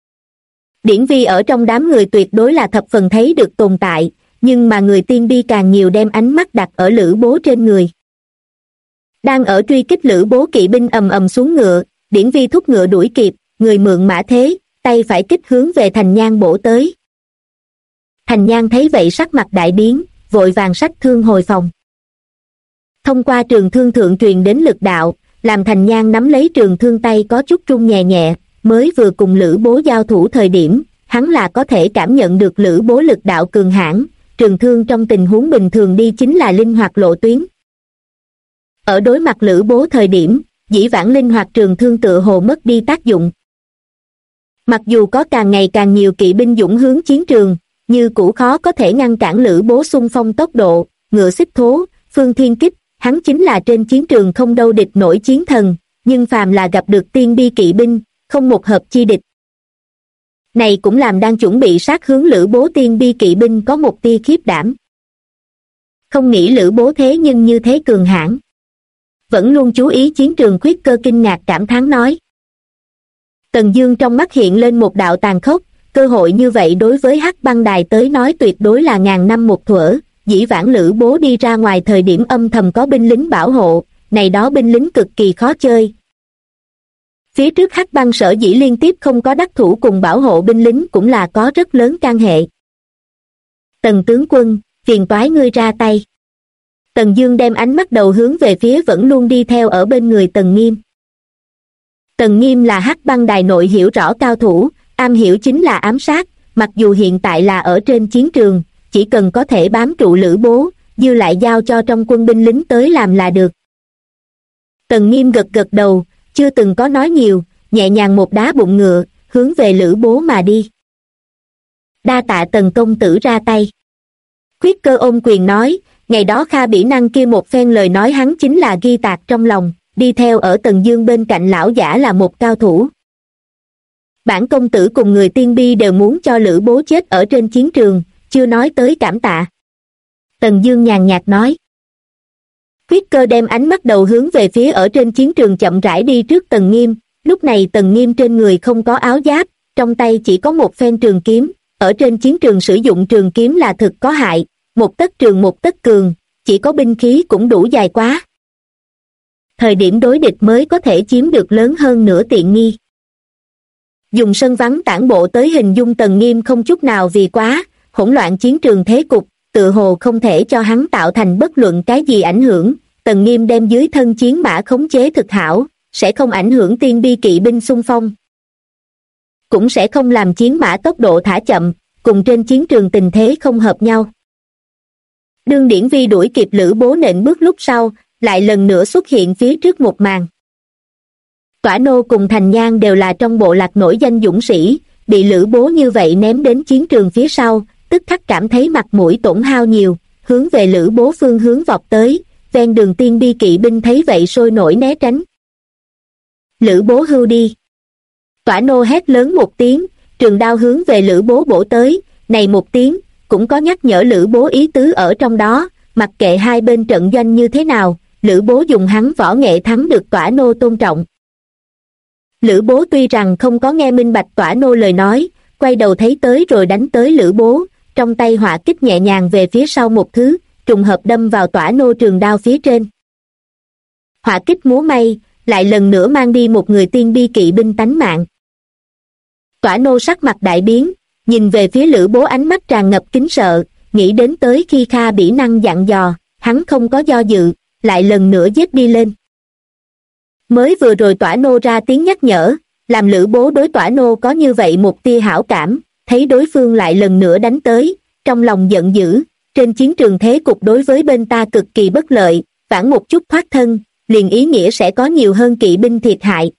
Điển Vi ở trong đám người tuyệt đối là thập phần thấy được tồn tại, nhưng mà người tiên bi càng nhiều đem ánh mắt đặt ở Lữ Bố trên người. Đang ở truy kích Lữ Bố kỵ binh ầm ầm xuống ngựa, Điển Vi thúc ngựa đuổi kịp, người mượn mã thế, tay phải kích hướng về Thành Nhan bổ tới. Thành Nhan thấy vậy sắc mặt đại biến, vội vàng xách thương hồi phòng. Thông qua trường thương thượng truyền đến lực đạo, làm Thành Nhan nắm lấy trường thương tay có chút run nhẹ nhẹ, mới vừa cùng Lữ Bố giao thủ thời điểm, hắn là có thể cảm nhận được Lữ Bố lực đạo cường hãn, trường thương trong tình huống bình thường đi chính là linh hoạt lộ tuyến. Ở đối mặt Lữ Bố thời điểm, dĩ vãng linh hoạt trường thương tựa hồ mất đi tác dụng. Mặc dù có càng ngày càng nhiều kỵ binh dũng hướng chiến trường, như cũ khó có thể ngăn cản Lữ Bố xung phong tốc độ, ngựa xích thố, phương thiên kích, hắn chính là trên chiến trường không đâu địch nổi chiến thần, nhưng phàm là gặp được tiên bi kỵ binh, không một hợp chi địch. Này cũng làm đang chuẩn bị sát hướng Lữ Bố tiên bi kỵ binh có một tia khiếp đảm. Không nghĩ Lữ Bố thế nhưng như thế cường hãn. Vẫn luôn chú ý chiến trường Khuyết Cơ kinh ngạc cảm thán nói. Tần Dương trong mắt hiện lên một đạo tàn khốc, cơ hội như vậy đối với Hắc Băng Đài tới nói tuyệt đối là ngàn năm một thuở, dĩ vãng Lữ Bố đi ra ngoài thời điểm âm thầm có binh lính bảo hộ, này đó binh lính cực kỳ khó chơi. Phía trước Hắc Băng sở dĩ liên tiếp không có đắc thủ cùng bảo hộ binh lính cũng là có rất lớn can hệ. Tần tướng quân, phiền toái ngươi ra tay. Tần Dương đem ánh mắt đầu hướng về phía vẫn luôn đi theo ở bên người Tần Nghiêm. Tần Nghiêm là Hắc Băng Đài nội hiểu rõ cao thủ, am hiểu chính là ám sát, mặc dù hiện tại là ở trên chiến trường, chỉ cần có thể bám trụ Lữ Bố, dư lại giao cho trong quân binh lính tới làm là được. Tần Nghiêm gật gật đầu, chưa từng có nói nhiều, nhẹ nhàng một đá bụng ngựa, hướng về Lữ Bố mà đi. Đa tạ Tần công tử ra tay. Khuyết Cơ ôm quyền nói, ngày đó Kha Bỉ Năng kia một phen lời nói hắn chính là ghi tạc trong lòng, đi theo ở Tần Dương bên cạnh lão giả là một cao thủ. Bản công tử cùng người tiên bi đều muốn cho Lữ Bố chết ở trên chiến trường, chưa nói tới cảm tạ. Tần Dương nhàn nhạt nói. Khuyết Cơ đem ánh mắt đầu hướng về phía ở trên chiến trường chậm rãi đi trước Tần Nghiêm, lúc này Tần Nghiêm trên người không có áo giáp, trong tay chỉ có một phen trường kiếm, ở trên chiến trường sử dụng trường kiếm là thực có hại, một tấc trường một tấc cường, chỉ có binh khí cũng đủ dài quá. Thời điểm đối địch mới có thể chiếm được lớn hơn nửa tiện nghi. Dùng sân vắng tản bộ tới hình dung Tần Nghiêm không chút nào vì quá, hỗn loạn chiến trường thế cục, tự hồ không thể cho hắn tạo thành bất luận cái gì ảnh hưởng. Tần Nghiêm đem dưới thân chiến mã khống chế thực hảo, sẽ không ảnh hưởng tiên bi kỵ binh xung phong. Cũng sẽ không làm chiến mã tốc độ thả chậm, cùng trên chiến trường tình thế không hợp nhau. Đương Điển Vi đuổi kịp Lữ Bố nện bước lúc sau, lại lần nữa xuất hiện phía trước một màn. Tỏa Nô cùng Thành Nhan đều là trong bộ lạc nổi danh dũng sĩ, bị Lữ Bố như vậy ném đến chiến trường phía sau, tức khắc cảm thấy mặt mũi tổn hao nhiều, hướng về Lữ Bố phương hướng vọt tới, ven đường tiên bi kỵ binh thấy vậy sôi nổi né tránh. Lữ Bố hưu đi. Tỏa Nô hét lớn một tiếng, trường đao hướng về Lữ Bố bổ tới, này một tiếng, cũng có nhắc nhở Lữ Bố ý tứ ở trong đó, mặc kệ hai bên trận doanh như thế nào, Lữ Bố dùng hắn võ nghệ thắng được Tỏa Nô tôn trọng. Lữ Bố tuy rằng không có nghe minh bạch Tỏa Nô lời nói, quay đầu thấy tới rồi đánh tới Lữ Bố, trong tay hỏa kích nhẹ nhàng về phía sau một thứ, trùng hợp đâm vào Tỏa Nô trường đao phía trên. Hỏa kích múa may, lại lần nữa mang đi một người tiên bi kỵ binh tánh mạng. Tỏa Nô sắc mặt đại biến, nhìn về phía Lữ Bố ánh mắt tràn ngập kính sợ, nghĩ đến tới khi Kha Bỉ Năng dặn dò, hắn không có do dự, lại lần nữa giết đi lên. Mới vừa rồi Tỏa Nô ra tiếng nhắc nhở, làm Lữ Bố đối Tỏa Nô có như vậy một tia hảo cảm, thấy đối phương lại lần nữa đánh tới, trong lòng giận dữ, trên chiến trường thế cục đối với bên ta cực kỳ bất lợi, vãn một chút thoát thân, liền ý nghĩa sẽ có nhiều hơn kỵ binh thiệt hại.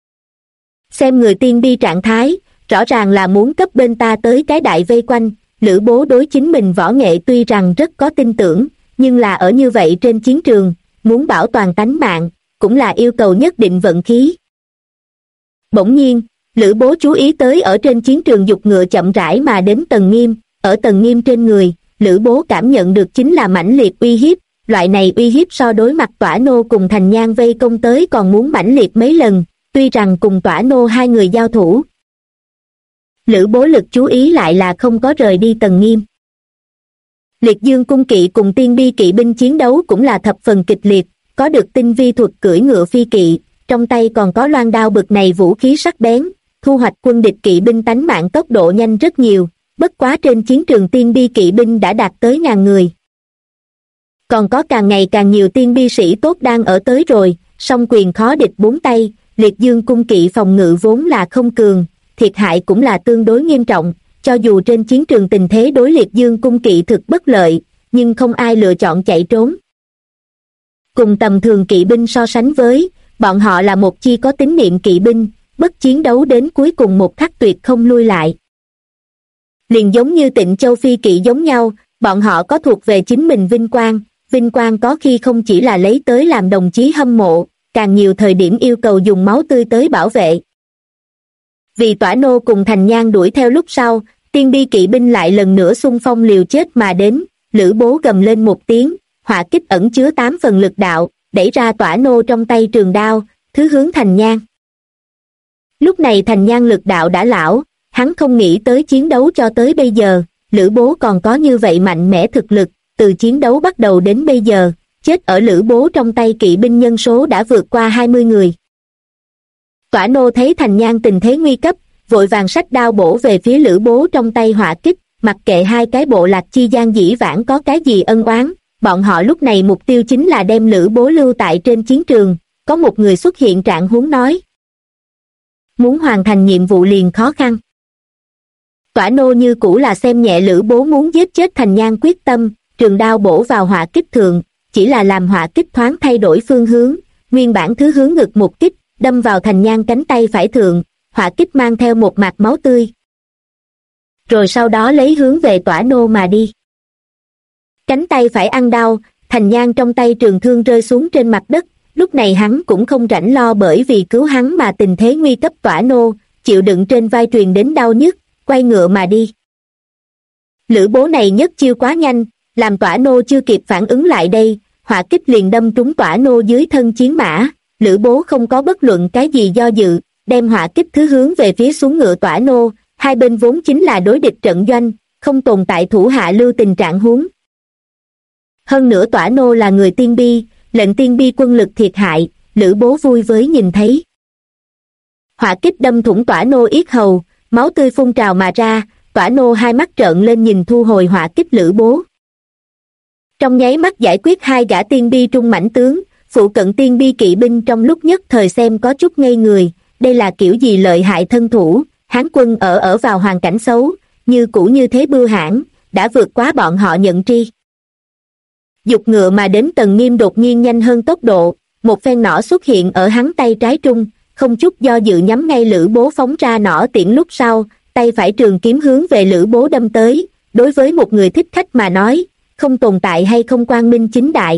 Xem người tiên bi trạng thái, rõ ràng là muốn cấp bên ta tới cái đại vây quanh, Lữ Bố đối chính mình võ nghệ tuy rằng rất có tin tưởng, nhưng là ở như vậy trên chiến trường, muốn bảo toàn tánh mạng, cũng là yêu cầu nhất định vận khí. Bỗng nhiên, Lữ Bố chú ý tới ở trên chiến trường dục ngựa chậm rãi mà đến Tần Nghiêm, ở Tần Nghiêm trên người, Lữ Bố cảm nhận được chính là mãnh liệt uy hiếp, loại này uy hiếp so đối mặt Tỏa Nô cùng Thành Nhan vây công tới còn muốn mãnh liệt mấy lần, tuy rằng cùng Tỏa Nô hai người giao thủ. Lữ Bố lực chú ý lại là không có rời đi Tần Nghiêm. Liệt Dương cung kỵ cùng Tiên Bi kỵ binh chiến đấu cũng là thập phần kịch liệt, có được tinh vi thuật cưỡi ngựa phi kỵ, trong tay còn có loan đao bực này vũ khí sắc bén, thu hoạch quân địch kỵ binh tánh mạng tốc độ nhanh rất nhiều, bất quá trên chiến trường Tiên Bi kỵ binh đã đạt tới 1000 người. Còn có càng ngày càng nhiều tiên bi sĩ tốt đang ở tới rồi, song quyền khó địch bốn tay, Liệt Dương cung kỵ phòng ngự vốn là không cường, thiệt hại cũng là tương đối nghiêm trọng, cho dù trên chiến trường tình thế đối Liệt Dương cung kỵ thực bất lợi, nhưng không ai lựa chọn chạy trốn. Cùng tầm thường kỵ binh so sánh với, bọn họ là một chi có tín niệm kỵ binh, bất chiến đấu đến cuối cùng một khắc tuyệt không lui lại. Liền giống như Tịnh Châu phi kỵ giống nhau, bọn họ có thuộc về chính mình vinh quang có khi không chỉ là lấy tới làm đồng chí hâm mộ, càng nhiều thời điểm yêu cầu dùng máu tươi tới bảo vệ. Vì Tỏa Nô cùng Thành Nhan đuổi theo lúc sau, Tiên Bi kỵ binh lại lần nữa xung phong liều chết mà đến, Lữ Bố gầm lên một tiếng, hỏa kích ẩn chứa 8 phần lực đạo, đẩy ra Tỏa Nô trong tay trường đao, thứ hướng Thành Nhan. Lúc này Thành Nhan lực đạo đã lão, hắn không nghĩ tới chiến đấu cho tới bây giờ, Lữ Bố còn có như vậy mạnh mẽ thực lực, từ chiến đấu bắt đầu đến bây giờ, chết ở Lữ Bố trong tay kỵ binh nhân số đã vượt qua 20 người. Tỏa Nô thấy Thành Nhan tình thế nguy cấp, vội vàng xách đao bổ về phía Lữ Bố trong tay hỏa kích, mặc kệ hai cái bộ lạc chi gian dĩ vãng có cái gì ân oán, bọn họ lúc này mục tiêu chính là đem Lữ Bố lưu tại trên chiến trường, có một người xuất hiện trạng huống nói. Muốn hoàn thành nhiệm vụ liền khó khăn. Tỏa Nô như cũ là xem nhẹ Lữ Bố muốn giết chết Thành Nhan quyết tâm, trường đao bổ vào hỏa kích thượng, chỉ là làm hỏa kích thoáng thay đổi phương hướng, nguyên bản thứ hướng ngực một kích, đâm vào Thành Nhan cánh tay phải thượng, hỏa kích mang theo một mạt máu tươi. Rồi sau đó lấy hướng về Tỏa Nô mà đi. Cánh tay phải ăn đau, Thành Nhan trong tay trường thương rơi xuống trên mặt đất, lúc này hắn cũng không rảnh lo bởi vì cứu hắn mà tình thế nguy cấp Tỏa Nô, chịu đựng trên vai truyền đến đau nhức, quay ngựa mà đi. Lữ Bố này nhất chiêu quá nhanh, làm Tỏa Nô chưa kịp phản ứng lại đây, hỏa kích liền đâm trúng Tỏa Nô dưới thân chiến mã, Lữ Bố không có bất luận cái gì do dự, đem hỏa kích thứ hướng về phía xuống ngựa Tỏa Nô, hai bên vốn chính là đối địch trận doanh, không tồn tại thủ hạ lưu tình trạng huống. Hơn nữa Tỏa Nô là người Tiên Bi, lệnh Tiên Bi quân lực thiệt hại, Lữ Bố vui với nhìn thấy. Hỏa kích đâm thủng Tỏa Nô yết hầu, máu tươi phun trào mà ra, Tỏa Nô hai mắt trợn lên nhìn thu hồi hỏa kích Lữ Bố. Trong nháy mắt giải quyết hai gã Tiên Bi trung mãnh tướng, phụ cận Tiên Bi kỵ binh trong lúc nhất thời xem có chút ngây người, đây là kiểu gì lợi hại thân thủ, Hán quân ở vào hoàn cảnh xấu, như cũ như thế bưu hãn, đã vượt quá bọn họ nhận tri. Dục ngựa mà đến Tần Nghiêm đột nhiên nhanh hơn tốc độ, một phen nỏ xuất hiện ở hắn tay trái trung, không chút do dự nhắm ngay Lữ Bố phóng ra nỏ tiễn lúc sau, tay phải trường kiếm hướng về Lữ Bố đâm tới, đối với một người thích khách mà nói, không tồn tại hay không quang minh chính đại.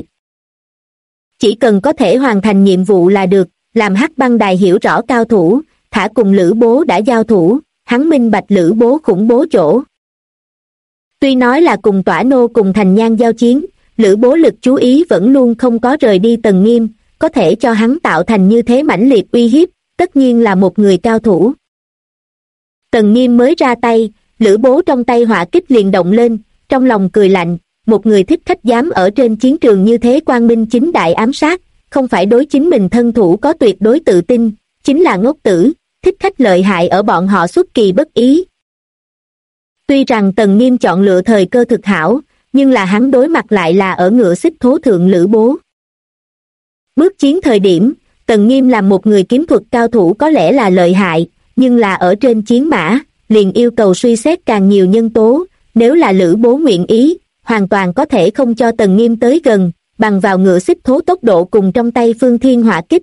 Chỉ cần có thể hoàn thành nhiệm vụ là được, làm Hắc Băng Đài hiểu rõ cao thủ, thả cùng Lữ Bố đã giao thủ, hắn minh bạch Lữ Bố khủng bố chỗ. Tuy nói là cùng Tỏa Nô cùng Thành Nhan giao chiến, Lữ Bố lực chú ý vẫn luôn không có rời đi Tần Nghiêm, có thể cho hắn tạo thành như thế mãnh liệt uy hiếp, tất nhiên là một người cao thủ. Tần Nghiêm mới ra tay, Lữ Bố trong tay hỏa kích liền động lên, trong lòng cười lạnh, một người thích khách dám ở trên chiến trường như thế quang minh chính đại ám sát, không phải đối chính mình thân thủ có tuyệt đối tự tin, chính là ngốc tử, thích khách lợi hại ở bọn họ xuất kỳ bất ý. Tuy rằng Tần Nghiêm chọn lựa thời cơ thực hảo, nhưng là hắn đối mặt lại là ở ngựa xích thố thượng Lữ Bố. Bước chiến thời điểm, Tần Nghiêm là một người kiếm thuật cao thủ có lẽ là lợi hại, nhưng là ở trên chiến mã, liền yêu cầu suy xét càng nhiều nhân tố, nếu là Lữ Bố nguyện ý, hoàn toàn có thể không cho Tần Nghiêm tới gần, bằng vào ngựa xích thố tốc độ cùng trong tay Phương Thiên hỏa kích.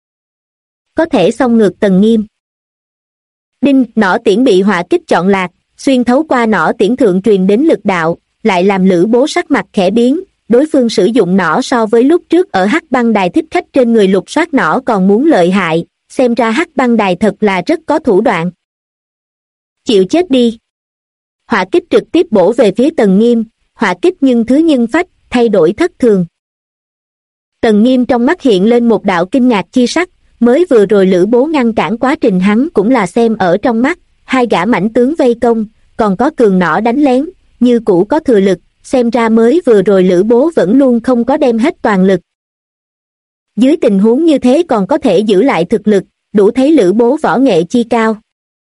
Có thể xông ngược Tần Nghiêm. Đinh, nỏ tiễn bị hỏa kích chọn lạc, xuyên thấu qua nỏ tiễn thượng truyền đến lực đạo, lại làm Lữ Bố sắc mặt khẽ biến, đối phương sử dụng nỏ so với lúc trước ở Hắc Băng Đài thích khách trên người lục soát nỏ còn muốn lợi hại, xem ra Hắc Băng Đài thật là rất có thủ đoạn. Chịu chết đi. Hỏa kích trực tiếp bổ về phía Tần Nghiêm, hỏa kích nhưng thứ nhân phách, thay đổi thất thường. Tần Nghiêm trong mắt hiện lên một đạo kinh ngạc chi sắc, mới vừa rồi Lữ Bố ngăn cản quá trình hắn cũng là xem ở trong mắt, hai gã mãnh tướng vây công, còn có cường nỏ đánh lén, như cũ có thừa lực, xem ra mới vừa rồi Lữ Bố vẫn luôn không có đem hết toàn lực. Dưới tình huống như thế còn có thể giữ lại thực lực, đủ thấy Lữ Bố võ nghệ chi cao.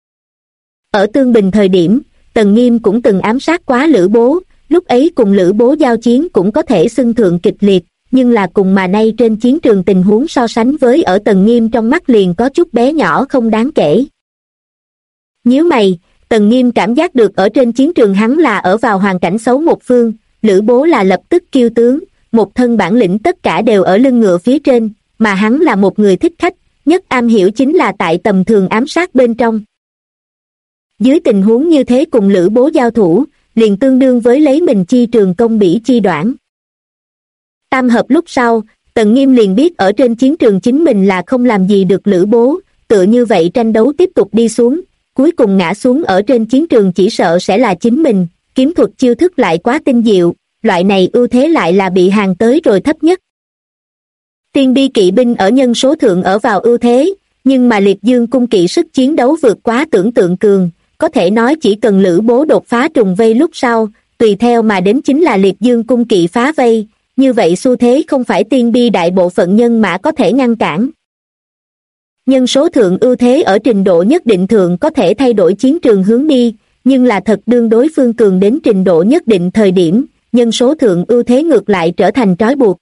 Ở Tương Bình thời điểm, Tần Nghiêm cũng từng ám sát quá Lữ Bố, lúc ấy cùng Lữ Bố giao chiến cũng có thể xưng thượng kịch liệt, nhưng là cùng mà nay trên chiến trường tình huống so sánh với ở Tần Nghiêm trong mắt liền có chút bé nhỏ không đáng kể. Nhíu mày, Tần Nghiêm cảm giác được ở trên chiến trường hắn là ở vào hoàn cảnh xấu một phương, Lữ Bố là lập tức kiêu tướng, một thân bản lĩnh tất cả đều ở lưng ngựa phía trên, mà hắn là một người thích khách, nhất am hiểu chính là tại tầm thường ám sát bên trong. Dưới tình huống như thế cùng Lữ Bố giao thủ, liền tương đương với lấy mình chi trường công bỉ chi đoạn. Tam hợp lúc sau, Tần Nghiêm liền biết ở trên chiến trường chính mình là không làm gì được Lữ Bố, tựa như vậy tranh đấu tiếp tục đi xuống, cuối cùng ngã xuống ở trên chiến trường chỉ sợ sẽ là chính mình, kiếm thuật chiêu thức lại quá tinh diệu, loại này ưu thế lại là bị hàng tới rồi thấp nhất. Tiên bi kỵ binh ở nhân số thượng ở vào ưu thế, nhưng mà Liệt Dương cung kỵ sức chiến đấu vượt quá tưởng tượng cường, có thể nói chỉ cần Lữ Bố đột phá trùng vây lúc sau, tùy theo mà đến chính là Liệt Dương cung kỵ phá vây, như vậy xu thế không phải tiên bi đại bộ phận nhân mã có thể ngăn cản. Nhân số thượng ưu thế ở trình độ nhất định thượng có thể thay đổi chiến trường hướng đi, nhưng là thật đương đối phương cường đến trình độ nhất định thời điểm, nhân số thượng ưu thế ngược lại trở thành trói buộc.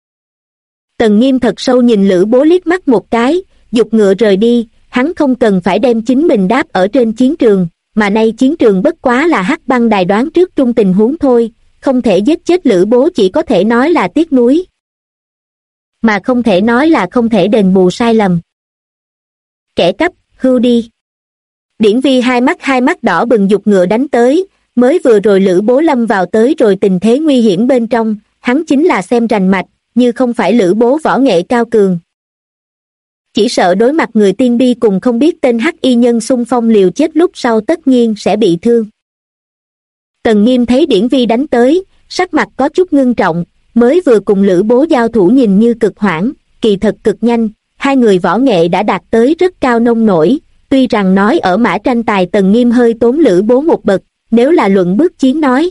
Tần Nghiêm thật sâu nhìn Lữ Bố liếc mắt một cái, giục ngựa rời đi, hắn không cần phải đem chính mình đáp ở trên chiến trường, mà nay chiến trường bất quá là Hắc Băng Đài đoán trước trung tình huống thôi, không thể giết chết Lữ Bố chỉ có thể nói là tiếc nuối, mà không thể nói là không thể đền bù sai lầm. Kẻ cắp, hưu đi. Điển Vi hai mắt đỏ bừng giục ngựa đánh tới, mới vừa rồi Lữ Bố lâm vào tới rồi tình thế nguy hiểm bên trong, hắn chính là xem rành mạch, như không phải Lữ Bố võ nghệ cao cường. Chỉ sợ đối mặt người tiên bi cùng không biết tên hắc y nhân xung phong liều chết lúc sau tất nhiên sẽ bị thương. Tần Nghiêm thấy Điển Vi đánh tới, sắc mặt có chút ngưng trọng, mới vừa cùng Lữ Bố giao thủ nhìn như cực hoãn, kỳ thật cực nhanh, hai người võ nghệ đã đạt tới rất cao nông nổi, tuy rằng nói ở mã tranh tài Tần Nghiêm hơi tốn Lữ Bố một bậc, nếu là luận bước chiến nói.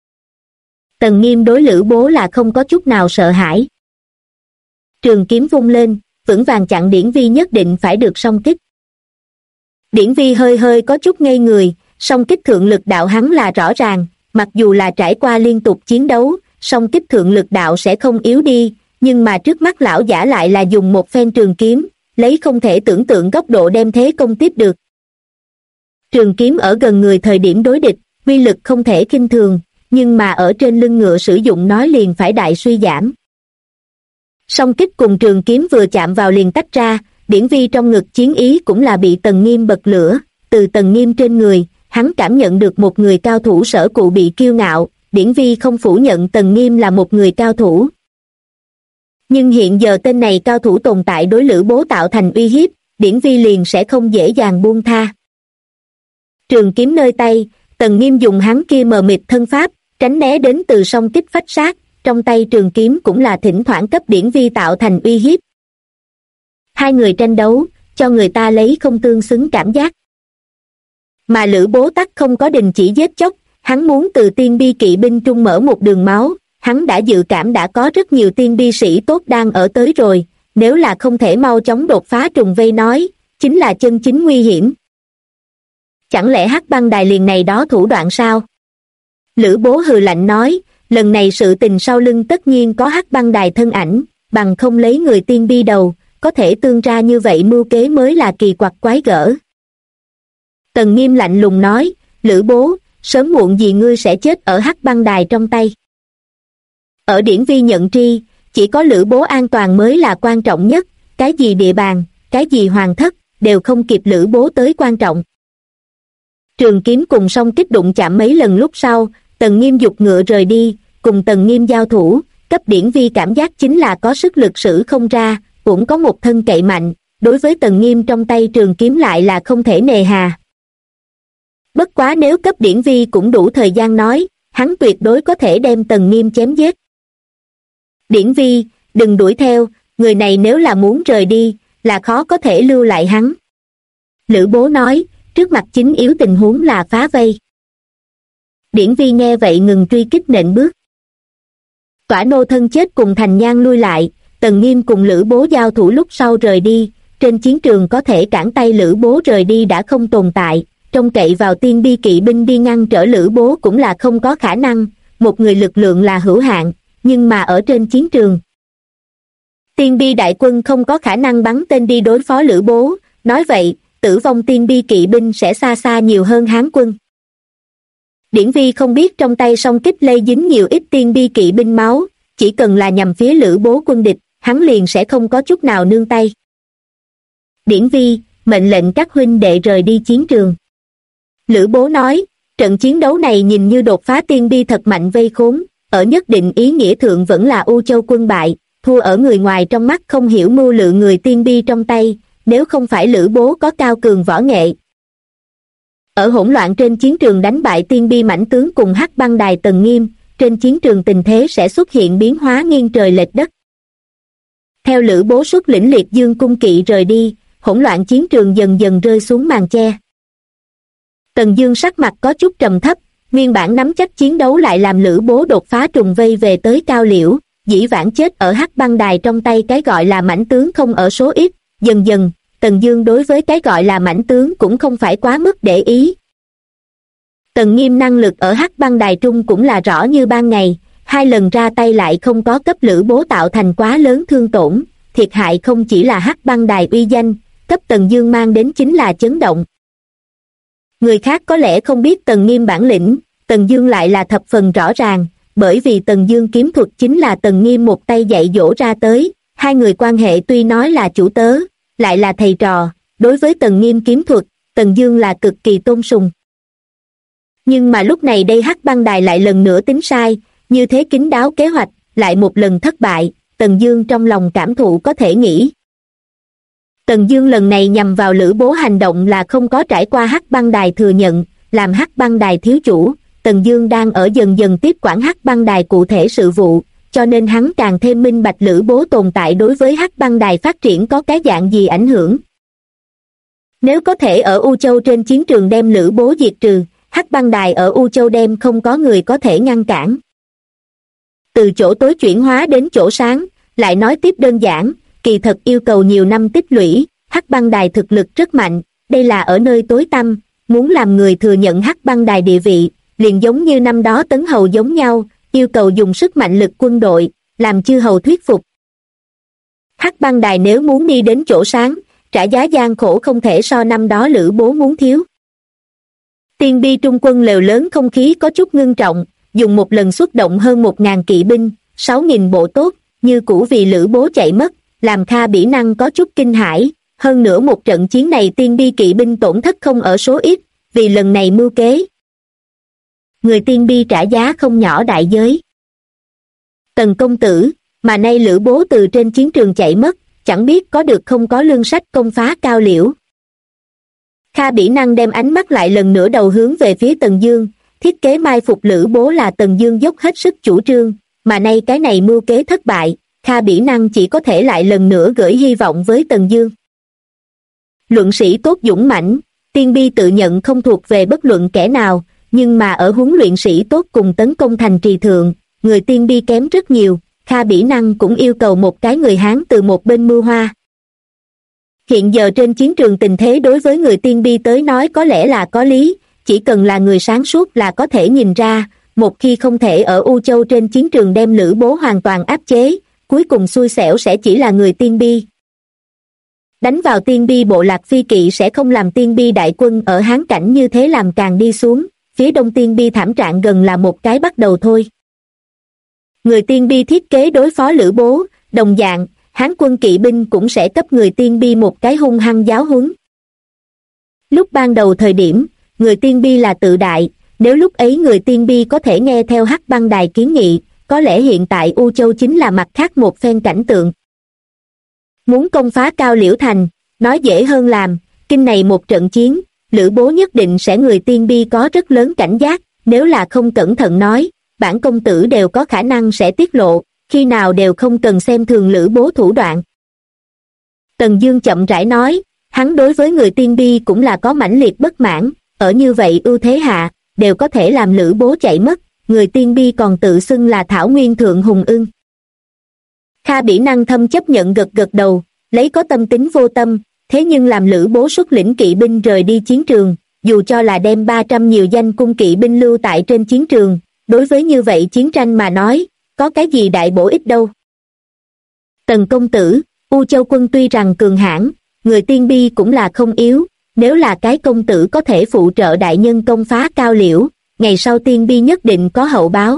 Tần Nghiêm đối Lữ Bố là không có chút nào sợ hãi. Trường kiếm vung lên, vững vàng chặn Điển Vi nhất định phải được song kích. Điển Vi hơi có chút ngây người, song kích thượng lực đạo hắn là rõ ràng, mặc dù là trải qua liên tục chiến đấu, song kích thượng lực đạo sẽ không yếu đi, nhưng mà trước mắt lão giả lại là dùng một phen trường kiếm, lấy không thể tưởng tượng góc độ đem thế công tiếp được. Trường kiếm ở gần người thời điểm đối địch, uy lực không thể khinh thường, nhưng mà ở trên lưng ngựa sử dụng nói liền phải đại suy giảm. Song kích cùng trường kiếm vừa chạm vào liền tách ra, Điển Vi trong ngực chiến ý cũng là bị Tần Nghiêm bật lửa, từ Tần Nghiêm trên người, hắn cảm nhận được một người cao thủ sở cụ bị kiêu ngạo, Điển Vi không phủ nhận Tần Nghiêm là một người cao thủ. Nhưng hiện giờ tên này cao thủ tồn tại đối Lữ Bố tạo thành uy hiếp, Điển Vi liền sẽ không dễ dàng buông tha. Trường kiếm nơi tay, Tần Nghiêm dùng hắn kia mờ mịt thân pháp, tránh né đến từ song kích phách sát, trong tay trường kiếm cũng là thỉnh thoảng cấp Điển Vi tạo thành uy hiếp. Hai người tranh đấu, cho người ta lấy không tương xứng cảm giác. Mà Lữ Bố tắc không có đình chỉ giết chóc, hắn muốn từ tiên bi kỵ binh trung mở một đường máu, hắn đã dự cảm đã có rất nhiều tiên bi sĩ tốt đang ở tới rồi, nếu là không thể mau chóng đột phá trùng vây nói, chính là chân chính nguy hiểm. Chẳng lẽ Hắc Băng Đài liền này đó thủ đoạn sao? Lữ Bố hừ lạnh nói, lần này sự tình sau lưng tất nhiên có Hắc Băng Đài thân ảnh, bằng không lấy người tiên bi đầu, có thể tương ra như vậy mưu kế mới là kỳ quặc quái gở. Tần Nghiêm lạnh lùng nói, Lữ Bố, sớm muộn gì ngươi sẽ chết ở Hắc Băng Đài trong tay. Ở Điển Vi nhận tri, chỉ có Lữ Bố an toàn mới là quan trọng nhất, cái gì địa bàn, cái gì hoàng thất, đều không kịp Lữ Bố tới quan trọng. Trường kiếm cùng song kích đụng chạm mấy lần lúc sau, Tần Nghiêm giục ngựa rời đi, cùng Tần Nghiêm giao thủ, cấp Điển Vi cảm giác chính là có sức lực sử không ra, cũng có một thân cậy mạnh, đối với Tần Nghiêm trong tay trường kiếm lại là không thể nề hà. Bất quá nếu cấp Điển Vi cũng đủ thời gian nói, hắn tuyệt đối có thể đem Tần Nghiêm chém giết. Điển Vi, đừng đuổi theo, người này nếu là muốn rời đi, là khó có thể lưu lại hắn. Lữ Bố nói, trước mặt chính yếu tình huống là phá vây. Điển Vi nghe vậy ngừng truy kích nện bước. Tỏa nô thân chết cùng Thành Nhan lui lại, Tần Nghiêm cùng Lữ Bố giao thủ lúc sau rời đi, trên chiến trường có thể cản tay Lữ Bố rời đi đã không tồn tại, trông cậy vào tiên bi kỵ binh đi ngăn trở Lữ Bố cũng là không có khả năng, một người lực lượng là hữu hạn, nhưng mà ở trên chiến trường. Tiên bi đại quân không có khả năng bắn tên đi đối phó Lữ Bố, nói vậy, tử vong tiên bi kỵ binh sẽ xa xa nhiều hơn Hán quân. Điển Vi không biết trong tay song kích lây dính nhiều ít tiên bi kỵ binh máu, chỉ cần là nhằm phía Lữ Bố quân địch, hắn liền sẽ không có chút nào nương tay. Điển Vi, mệnh lệnh các huynh đệ rời đi chiến trường. Lữ Bố nói, trận chiến đấu này nhìn như đột phá tiên bi thật mạnh vây khốn, ở nhất định ý nghĩa thượng vẫn là U Châu quân bại, thua ở người ngoài trong mắt không hiểu mưu lự người tiên bi trong tay, nếu không phải Lữ Bố có cao cường võ nghệ. Ở hỗn loạn trên chiến trường đánh bại tiên bi mãnh tướng cùng Hắc Băng Đài Tần Nghiêm, trên chiến trường tình thế sẽ xuất hiện biến hóa nghiêng trời lệch đất. Theo Lữ Bố xuất lĩnh Liệt Dương cung kỵ rời đi, hỗn loạn chiến trường dần dần rơi xuống màn che. Tần Dương sắc mặt có chút trầm thấp, nguyên bản nắm chắc chiến đấu lại làm Lữ Bố đột phá trùng vây về tới Cao Liễu, dĩ vãng chết ở Hắc Băng Đài trong tay cái gọi là mãnh tướng không ở số ít, dần dần, Tần Dương đối với cái gọi là mãnh tướng cũng không phải quá mức để ý. Tần Nghiêm năng lực ở Hắc Băng Đài trung cũng là rõ như ban ngày, 2 lần ra tay lại không có cấp Lữ Bố tạo thành quá lớn thương tổn, thiệt hại không chỉ là Hắc Băng Đài uy danh, cấp Tần Dương mang đến chính là chấn động. Người khác có lẽ không biết Tần Nghiêm bản lĩnh, Tần Dương lại là thập phần rõ ràng, bởi vì Tần Dương kiếm thuật chính là Tần Nghiêm một tay dạy dỗ ra tới, hai người quan hệ tuy nói là chủ tớ, lại là thầy trò, đối với Tần Nghiêm kiếm thuật, Tần Dương là cực kỳ tôn sùng. Nhưng mà lúc này đây Hắc Băng Đài lại lần nữa tính sai, như thế kín đáo kế hoạch, lại một lần thất bại, Tần Dương trong lòng cảm thụ có thể nghĩ. Tần Dương lần này nhằm vào Lữ Bố hành động là không có trải qua Hắc Băng Đài thừa nhận, làm Hắc Băng Đài thiếu chủ, Tần Dương đang ở dần dần tiếp quản Hắc Băng Đài cụ thể sự vụ, cho nên hắn càng thêm minh bạch Lữ Bố tồn tại đối với Hắc Băng Đài phát triển có cái dạng gì ảnh hưởng. Nếu có thể ở U Châu trên chiến trường đem Lữ Bố diệt trừ, Hắc Băng Đài ở U Châu đem không có người có thể ngăn cản. Từ chỗ tối chuyển hóa đến chỗ sáng, lại nói tiếp đơn giản, kỳ thật yêu cầu nhiều năm tích lũy, Hắc Băng Đài thực lực rất mạnh, đây là ở nơi tối tăm, muốn làm người thừa nhận Hắc Băng Đài địa vị, liền giống như năm đó Tấn Hầu giống nhau, yêu cầu dùng sức mạnh lực quân đội, làm chư hầu thuyết phục. Hắc Băng Đài nếu muốn đi đến chỗ sáng, trả giá gian khổ không thể so năm đó Lữ Bố muốn thiếu. Tiên bi trung quân lều lớn không khí có chút ngưng trọng, dùng một lần xuất động hơn 1.000 kỵ binh, 6.000 bộ tốt, như cũ vì Lữ Bố chạy mất, làm Kha Bỉ Năng có chút kinh hãi. Hơn nữa một trận chiến này tiên bi kỵ binh tổn thất không ở số ít, vì lần này mưu kế. Người tiên bi trả giá không nhỏ đại giới. Tần công tử, mà nay Lữ Bố từ trên chiến trường chạy mất, chẳng biết có được không có lương sách công phá Cao Liễu. Kha Bỉ Năng đem ánh mắt lại lần nữa đầu hướng về phía Tần Dương, thiết kế mai phục Lữ Bố là Tần Dương dốc hết sức chủ trương, mà nay cái này mưu kế thất bại, Kha Bỉ Năng chỉ có thể lại lần nữa gửi hy vọng với Tần Dương. Luận sĩ tốt dũng mãnh, tiên bi tự nhận không thuộc về bất luận kẻ nào, nhưng mà ở huấn luyện sĩ tốt cùng tấn công thành trì thượng, người tiên bi kém rất nhiều, Kha Bỉ Năng cũng yêu cầu một cái người Hán từ một bên mưu hoa. Hiện giờ trên chiến trường tình thế đối với người tiên bi tới nói có lẽ là có lý, chỉ cần là người sáng suốt là có thể nhìn ra, một khi không thể ở U Châu trên chiến trường đem Lữ Bố hoàn toàn áp chế, cuối cùng xui xẻo sẽ chỉ là người tiên bi. Đánh vào tiên bi bộ lạc phi kỵ sẽ không làm tiên bi đại quân ở hán cảnh như thế làm càng đi xuống, phía đông tiên bi thảm trạng gần là một cái bắt đầu thôi. Người tiên bi thiết kế đối phó Lữ Bố, đồng dạng, Hán quân kỵ binh cũng sẽ cấp người tiên bi một cái hung hăng giáo huấn. Lúc ban đầu thời điểm, người tiên bi là tự đại, nếu lúc ấy người tiên bi có thể nghe theo Hắc Băng Đài kiến nghị, có lẽ hiện tại U Châu chính là mặt khác một phen cảnh tượng. Muốn công phá Cao Liễu Thành, nói dễ hơn làm, kinh này một trận chiến, Lữ Bố nhất định sẽ người tiên bi có rất lớn cảnh giác, nếu là không cẩn thận nói, bản công tử đều có khả năng sẽ tiết lộ, khi nào đều không cần xem thường Lữ Bố thủ đoạn. Tần Dương chậm rãi nói, Hắn đối với người Tiên Bi cũng là có mãnh liệt bất mãn, ở như vậy ưu thế hạ, đều có thể làm Lữ Bố chạy mất, người Tiên Bi còn tự xưng là Thảo Nguyên Thượng Hùng Ưng. Kha Bỉ Năng thâm chấp nhận gật gật đầu, lấy có tâm tính vô tâm, thế nhưng làm Lữ Bố xuất lĩnh kỵ binh rời đi chiến trường, dù cho là đem 300 nhiều danh cung kỵ binh lưu tại trên chiến trường, đối với như vậy chiến tranh mà nói, có cái gì đại bổ ích đâu. Tần công tử, U Châu quân tuy rằng cường hãn, người Tiên Bi cũng là không yếu, nếu là cái công tử có thể phụ trợ đại nhân công phá Cao Liễu, ngày sau Tiên Bi nhất định có hậu báo.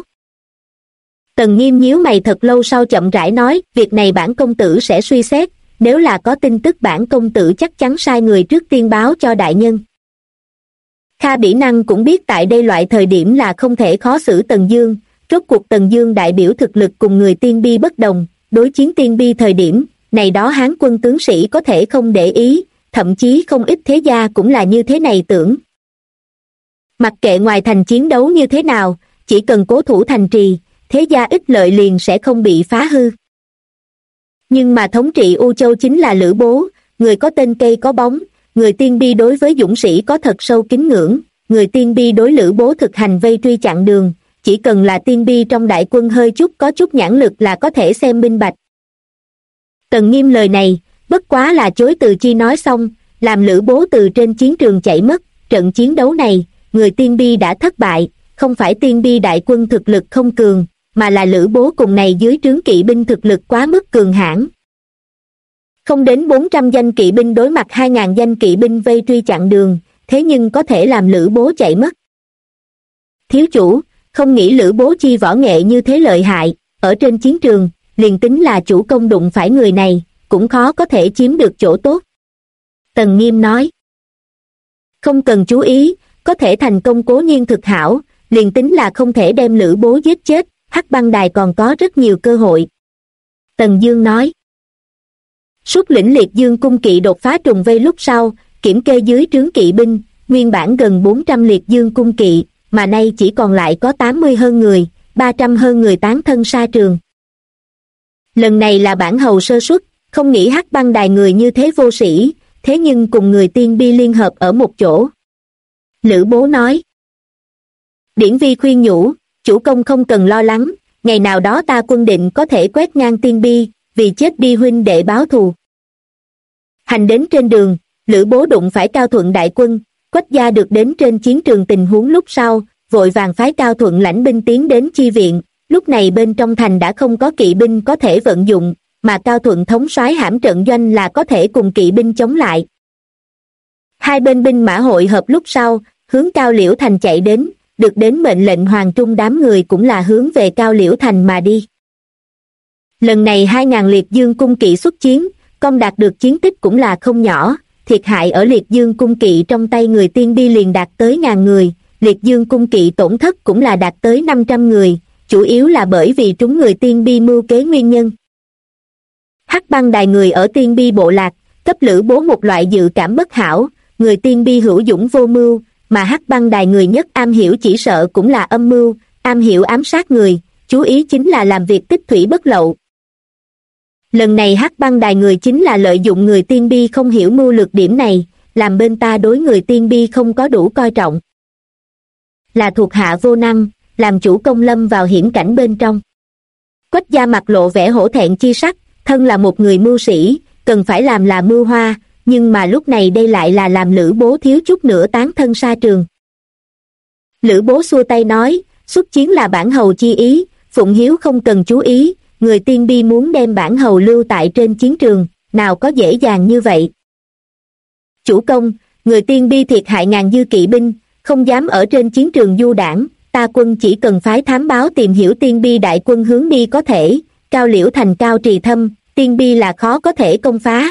Tần Nghiêm nhíu mày thật lâu sau chậm rãi nói, việc này bản công tử sẽ suy xét, nếu là có tin tức bản công tử chắc chắn sai người trước tiên báo cho đại nhân. Kha Bỉ Năng cũng biết tại đây loại thời điểm là không thể khó xử Tần Dương, rốt cuộc Tần Dương đại biểu thực lực cùng người Tiên Bi bất đồng, đối chiến Tiên Bi thời điểm, này đó Hán quân tướng sĩ có thể không để ý, thậm chí không ít thế gia cũng là như thế này tưởng. Mặc kệ ngoài thành chiến đấu như thế nào, chỉ cần cố thủ thành trì, thế gia ích lợi liền sẽ không bị phá hư. Nhưng mà thống trị U Châu chính là Lữ Bố, người có tên cây có bóng, người Tiên Bi đối với dũng sĩ có thật sâu kính ngưỡng, người Tiên Bi đối Lữ Bố thực hành vây truy chặn đường, chỉ cần là Tiên Bi trong đại quân hơi chút có chút nhãn lực là có thể xem minh bạch. Tần Nghiêm lời này, bất quá là chối từ chi nói xong, làm Lữ Bố từ trên chiến trường chạy mất, trận chiến đấu này, người Tiên Bi đã thất bại, không phải Tiên Bi đại quân thực lực không cường, mà là Lữ Bố cùng này dưới trướng kỵ binh thực lực quá mức cường hãn. Không đến 400 danh kỵ binh đối mặt 2.000 danh kỵ binh vây truy chặn đường, thế nhưng có thể làm Lữ Bố chạy mất. Thiếu chủ, không nghĩ Lữ Bố chi võ nghệ như thế lợi hại, ở trên chiến trường, liền tính là chủ công đụng phải người này, cũng khó có thể chiếm được chỗ tốt. Tần Nghiêm nói, không cần chú ý, có thể thành công cố nhiên thực hảo, liền tính là không thể đem Lữ Bố giết chết, Hắc Băng Đài còn có rất nhiều cơ hội. Tần Dương nói, xuất lĩnh Liệt Dương cung kỵ đột phá trùng vây lúc sau, kiểm kê dưới trướng kỵ binh, nguyên bản gần 400 Liệt Dương cung kỵ, mà nay chỉ còn lại có 80 hơn người, 300 hơn người tán thân sa trường. Lần này là bản hầu sơ suất, không nghĩ Hắc Băng Đài người như thế vô sĩ, thế nhưng cùng người Tiên Bi liên hợp ở một chỗ. Lữ Bố nói, Điển Vi khuyên nhủ, chủ công không cần lo lắng, ngày nào đó ta quân định có thể quét ngang Tiên Bi, vì chết đi huynh đệ báo thù. Hành đến trên đường, Lữ Bố đụng phải Cao Thuận đại quân, Quách gia được đến trên chiến trường tình huống lúc sau, vội vàng phái Cao Thuận lãnh binh tiến đến chi viện, lúc này bên trong thành đã không có kỵ binh có thể vận dụng, mà Cao Thuận thống soái hãm trận doanh là có thể cùng kỵ binh chống lại. Hai bên binh mã hội hợp lúc sau, hướng Cao Liễu Thành chạy đến, được đến mệnh lệnh Hoàng Trung đám người cũng là hướng về Cao Liễu Thành mà đi. Lần này 2.000 Liệt Dương cung kỵ xuất chiến, công đạt được chiến tích cũng là không nhỏ, thiệt hại ở Liệt Dương cung kỵ trong tay người Tiên Bi liền đạt tới 1.000 người, Liệt Dương cung kỵ tổn thất cũng là đạt tới 500 người, chủ yếu là bởi vì trúng người Tiên Bi mưu kế nguyên nhân. Hắc Băng Đài người ở Tiên Bi bộ lạc, cấp Lữ Bố một loại dự cảm bất hảo, người Tiên Bi hữu dũng vô mưu, mà Hắc Băng Đài người nhất am hiểu chỉ sợ cũng là âm mưu, am hiểu ám sát người, chú ý chính là làm việc tích thủy bất lậu. Lần này Hắc Băng Đài người chính là lợi dụng người Tiên Bi không hiểu mưu lược điểm này, làm bên ta đối người Tiên Bi không có đủ coi trọng. Là thuộc hạ vô năng, làm chủ công lâm vào hiểm cảnh bên trong. Quách gia mặt lộ vẻ hổ thẹn chi sắc, thân là một người mưu sĩ, cần phải làm là mưu hoa, nhưng mà lúc này đây lại là làm Lữ Bố thiếu chút nữa tán thân sa trường. Lữ Bố xua tay nói, xuất chiến là bản hầu chi ý, Phụng Hiếu không cần chú ý, người Tiên Bi muốn đem bản hầu lưu tại trên chiến trường, nào có dễ dàng như vậy. Chủ công, người Tiên Bi thiệt hại 1.000 dư kỵ binh, không dám ở trên chiến trường du đảng, ta quân chỉ cần phái thám báo tìm hiểu Tiên Bi đại quân hướng đi có thể, Cao Liễu Thành cao trì thâm, Tiên Bi là khó có thể công phá.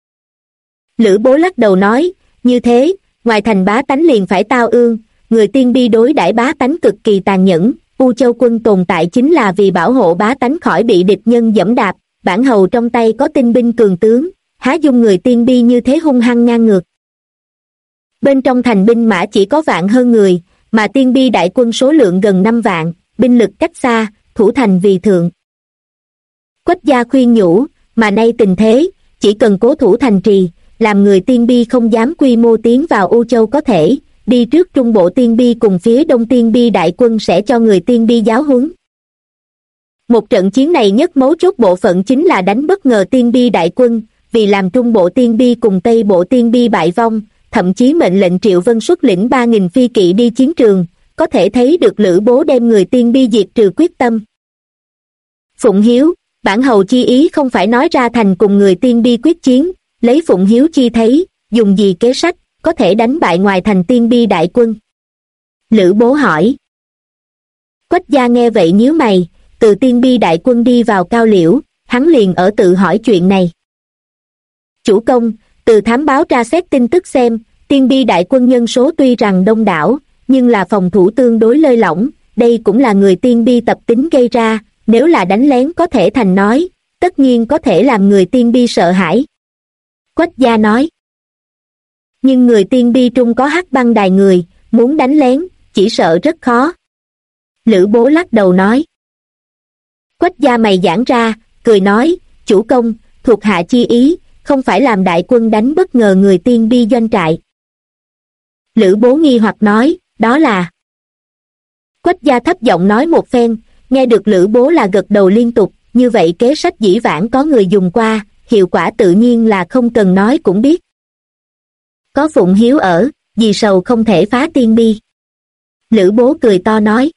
Lữ Bố lắc đầu nói, như thế, ngoài thành bá tánh liền phải tao ương, người Tiên Bi đối đãi bá tánh cực kỳ tàn nhẫn, U Châu quân tồn tại chính là vì bảo hộ bá tánh khỏi bị địch nhân dẫm đạp, bản hầu trong tay có tinh binh cường tướng, há dung người Tiên Bi như thế hung hăng ngang ngược. Bên trong thành binh mã chỉ có vạn hơn người, mà Tiên Bi đại quân số lượng gần 5 vạn, binh lực cách xa, thủ thành vì thượng. Quách gia khuyên nhủ, mà nay tình thế, chỉ cần cố thủ thành trì, làm người Tiên Bi không dám quy mô tiến vào U Châu có thể, đi trước Trung Bộ Tiên Bi cùng phía Đông Tiên Bi đại quân sẽ cho người Tiên Bi giáo huấn. Một trận chiến này nhất mấu chốt bộ phận chính là đánh bất ngờ Tiên Bi đại quân, vì làm Trung Bộ Tiên Bi cùng Tây Bộ Tiên Bi bại vong, thậm chí mệnh lệnh Triệu Vân xuất lĩnh 3.000 phi kỵ đi chiến trường, có thể thấy được Lữ Bố đem người Tiên Bi diệt trừ quyết tâm. Phụng Hiếu, bản hầu chi ý không phải nói ra thành cùng người Tiên Bi quyết chiến, lấy Phụng Hiếu chi thấy, dùng gì kế sách, có thể đánh bại ngoài thành Tiên Bi đại quân? Lữ Bố hỏi. Quách gia nghe vậy nhíu mày, từ Tiên Bi đại quân đi vào Cao Liễu, hắn liền ở tự hỏi chuyện này. Chủ công, từ thám báo tra xét tin tức xem, Tiên Bi đại quân nhân số tuy rằng đông đảo, nhưng là phòng thủ tương đối lơi lỏng, đây cũng là người Tiên Bi tập tính gây ra, nếu là đánh lén có thể thành nói, tất nhiên có thể làm người Tiên Bi sợ hãi. Quách gia nói. Nhưng người Tiên Bi trung có Hắc Băng Đài người, muốn đánh lén, chỉ sợ rất khó. Lữ Bố lắc đầu nói. Quách gia mày giãn ra, cười nói, chủ công, thuộc hạ chi ý, không phải làm đại quân đánh bất ngờ người Tiên Bi doanh trại. Lữ Bố nghi hoặc nói, đó là... Quách gia thấp giọng nói một phen, nghe được Lữ Bố là gật đầu liên tục, như vậy kế sách dĩ vãng có người dùng qua, hiệu quả tự nhiên là không cần nói cũng biết. Có Phụng Hiếu ở, vì sầu không thể phá Tiên Bi. Lữ Bố cười to nói.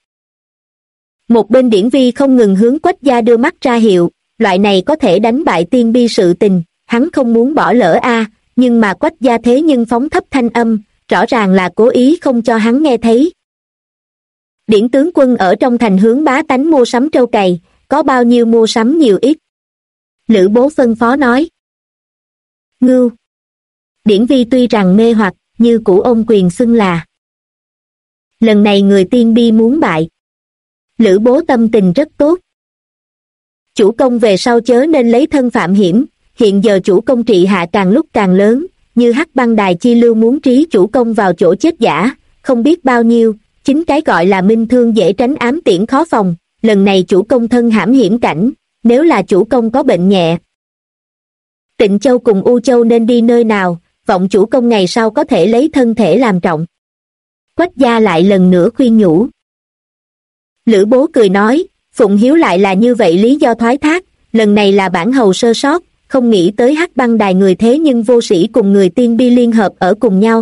Một bên Điển Vi không ngừng hướng Quách gia đưa mắt ra hiệu, loại này có thể đánh bại Tiên Bi sự tình, hắn không muốn bỏ lỡ nhưng mà Quách gia thế nhưng phóng thấp thanh âm, rõ ràng là cố ý không cho hắn nghe thấy. Điển tướng quân ở trong thành hướng bá tánh mua sắm trâu cày, có bao nhiêu mua sắm nhiều ít. Lữ Bố phân phó nói. Ngưu. Điển Vi tuy rằng mê hoặc, như cũ ôm quyền xưng là. Lần này người Tiên Bi muốn bại. Lữ Bố tâm tình rất tốt. Chủ công về sau chớ nên lấy thân phạm hiểm, hiện giờ chủ công trị hạ càng lúc càng lớn, như Hắc Băng Đài chi lưu muốn trí chủ công vào chỗ chết giả, không biết bao nhiêu, chính cái gọi là minh thương dễ tránh ám tiễn khó phòng, lần này chủ công thân hãm hiểm cảnh, nếu là chủ công có bệnh nhẹ. Tịnh Châu cùng U Châu nên đi nơi nào, vọng chủ công ngày sau có thể lấy thân thể làm trọng. Quách gia lại lần nữa khuyên nhủ. Lữ Bố cười nói, Phụng Hiếu lại là như vậy lý do thoái thác, lần này là bản hầu sơ sót, không nghĩ tới Hắc Băng Đài người thế nhưng vô sĩ cùng người Tiên Bi liên hợp ở cùng nhau.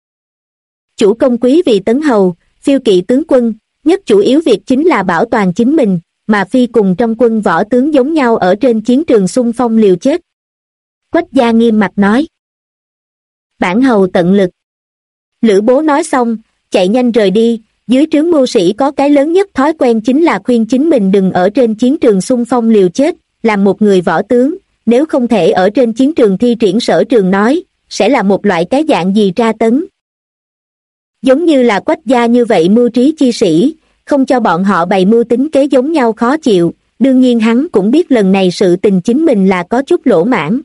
Chủ công quý vì tấn hầu, phiêu kỵ tướng quân, nhất chủ yếu việc chính là bảo toàn chính mình, mà phi cùng trong quân võ tướng giống nhau ở trên chiến trường xung phong liều chết. Quách gia nghiêm mặt nói. Bản hầu tận lực. Lữ Bố nói xong, chạy nhanh rời đi, dưới trướng mưu sĩ có cái lớn nhất thói quen chính là khuyên chính mình đừng ở trên chiến trường xung phong liều chết, làm một người võ tướng, nếu không thể ở trên chiến trường thi triển sở trường nói, sẽ là một loại cái dạng gì tra tấn. Giống như là Quách gia như vậy mưu trí chi sĩ, không cho bọn họ bày mưu tính kế giống nhau khó chịu, đương nhiên hắn cũng biết lần này sự tình chính mình là có chút lỗ mãn.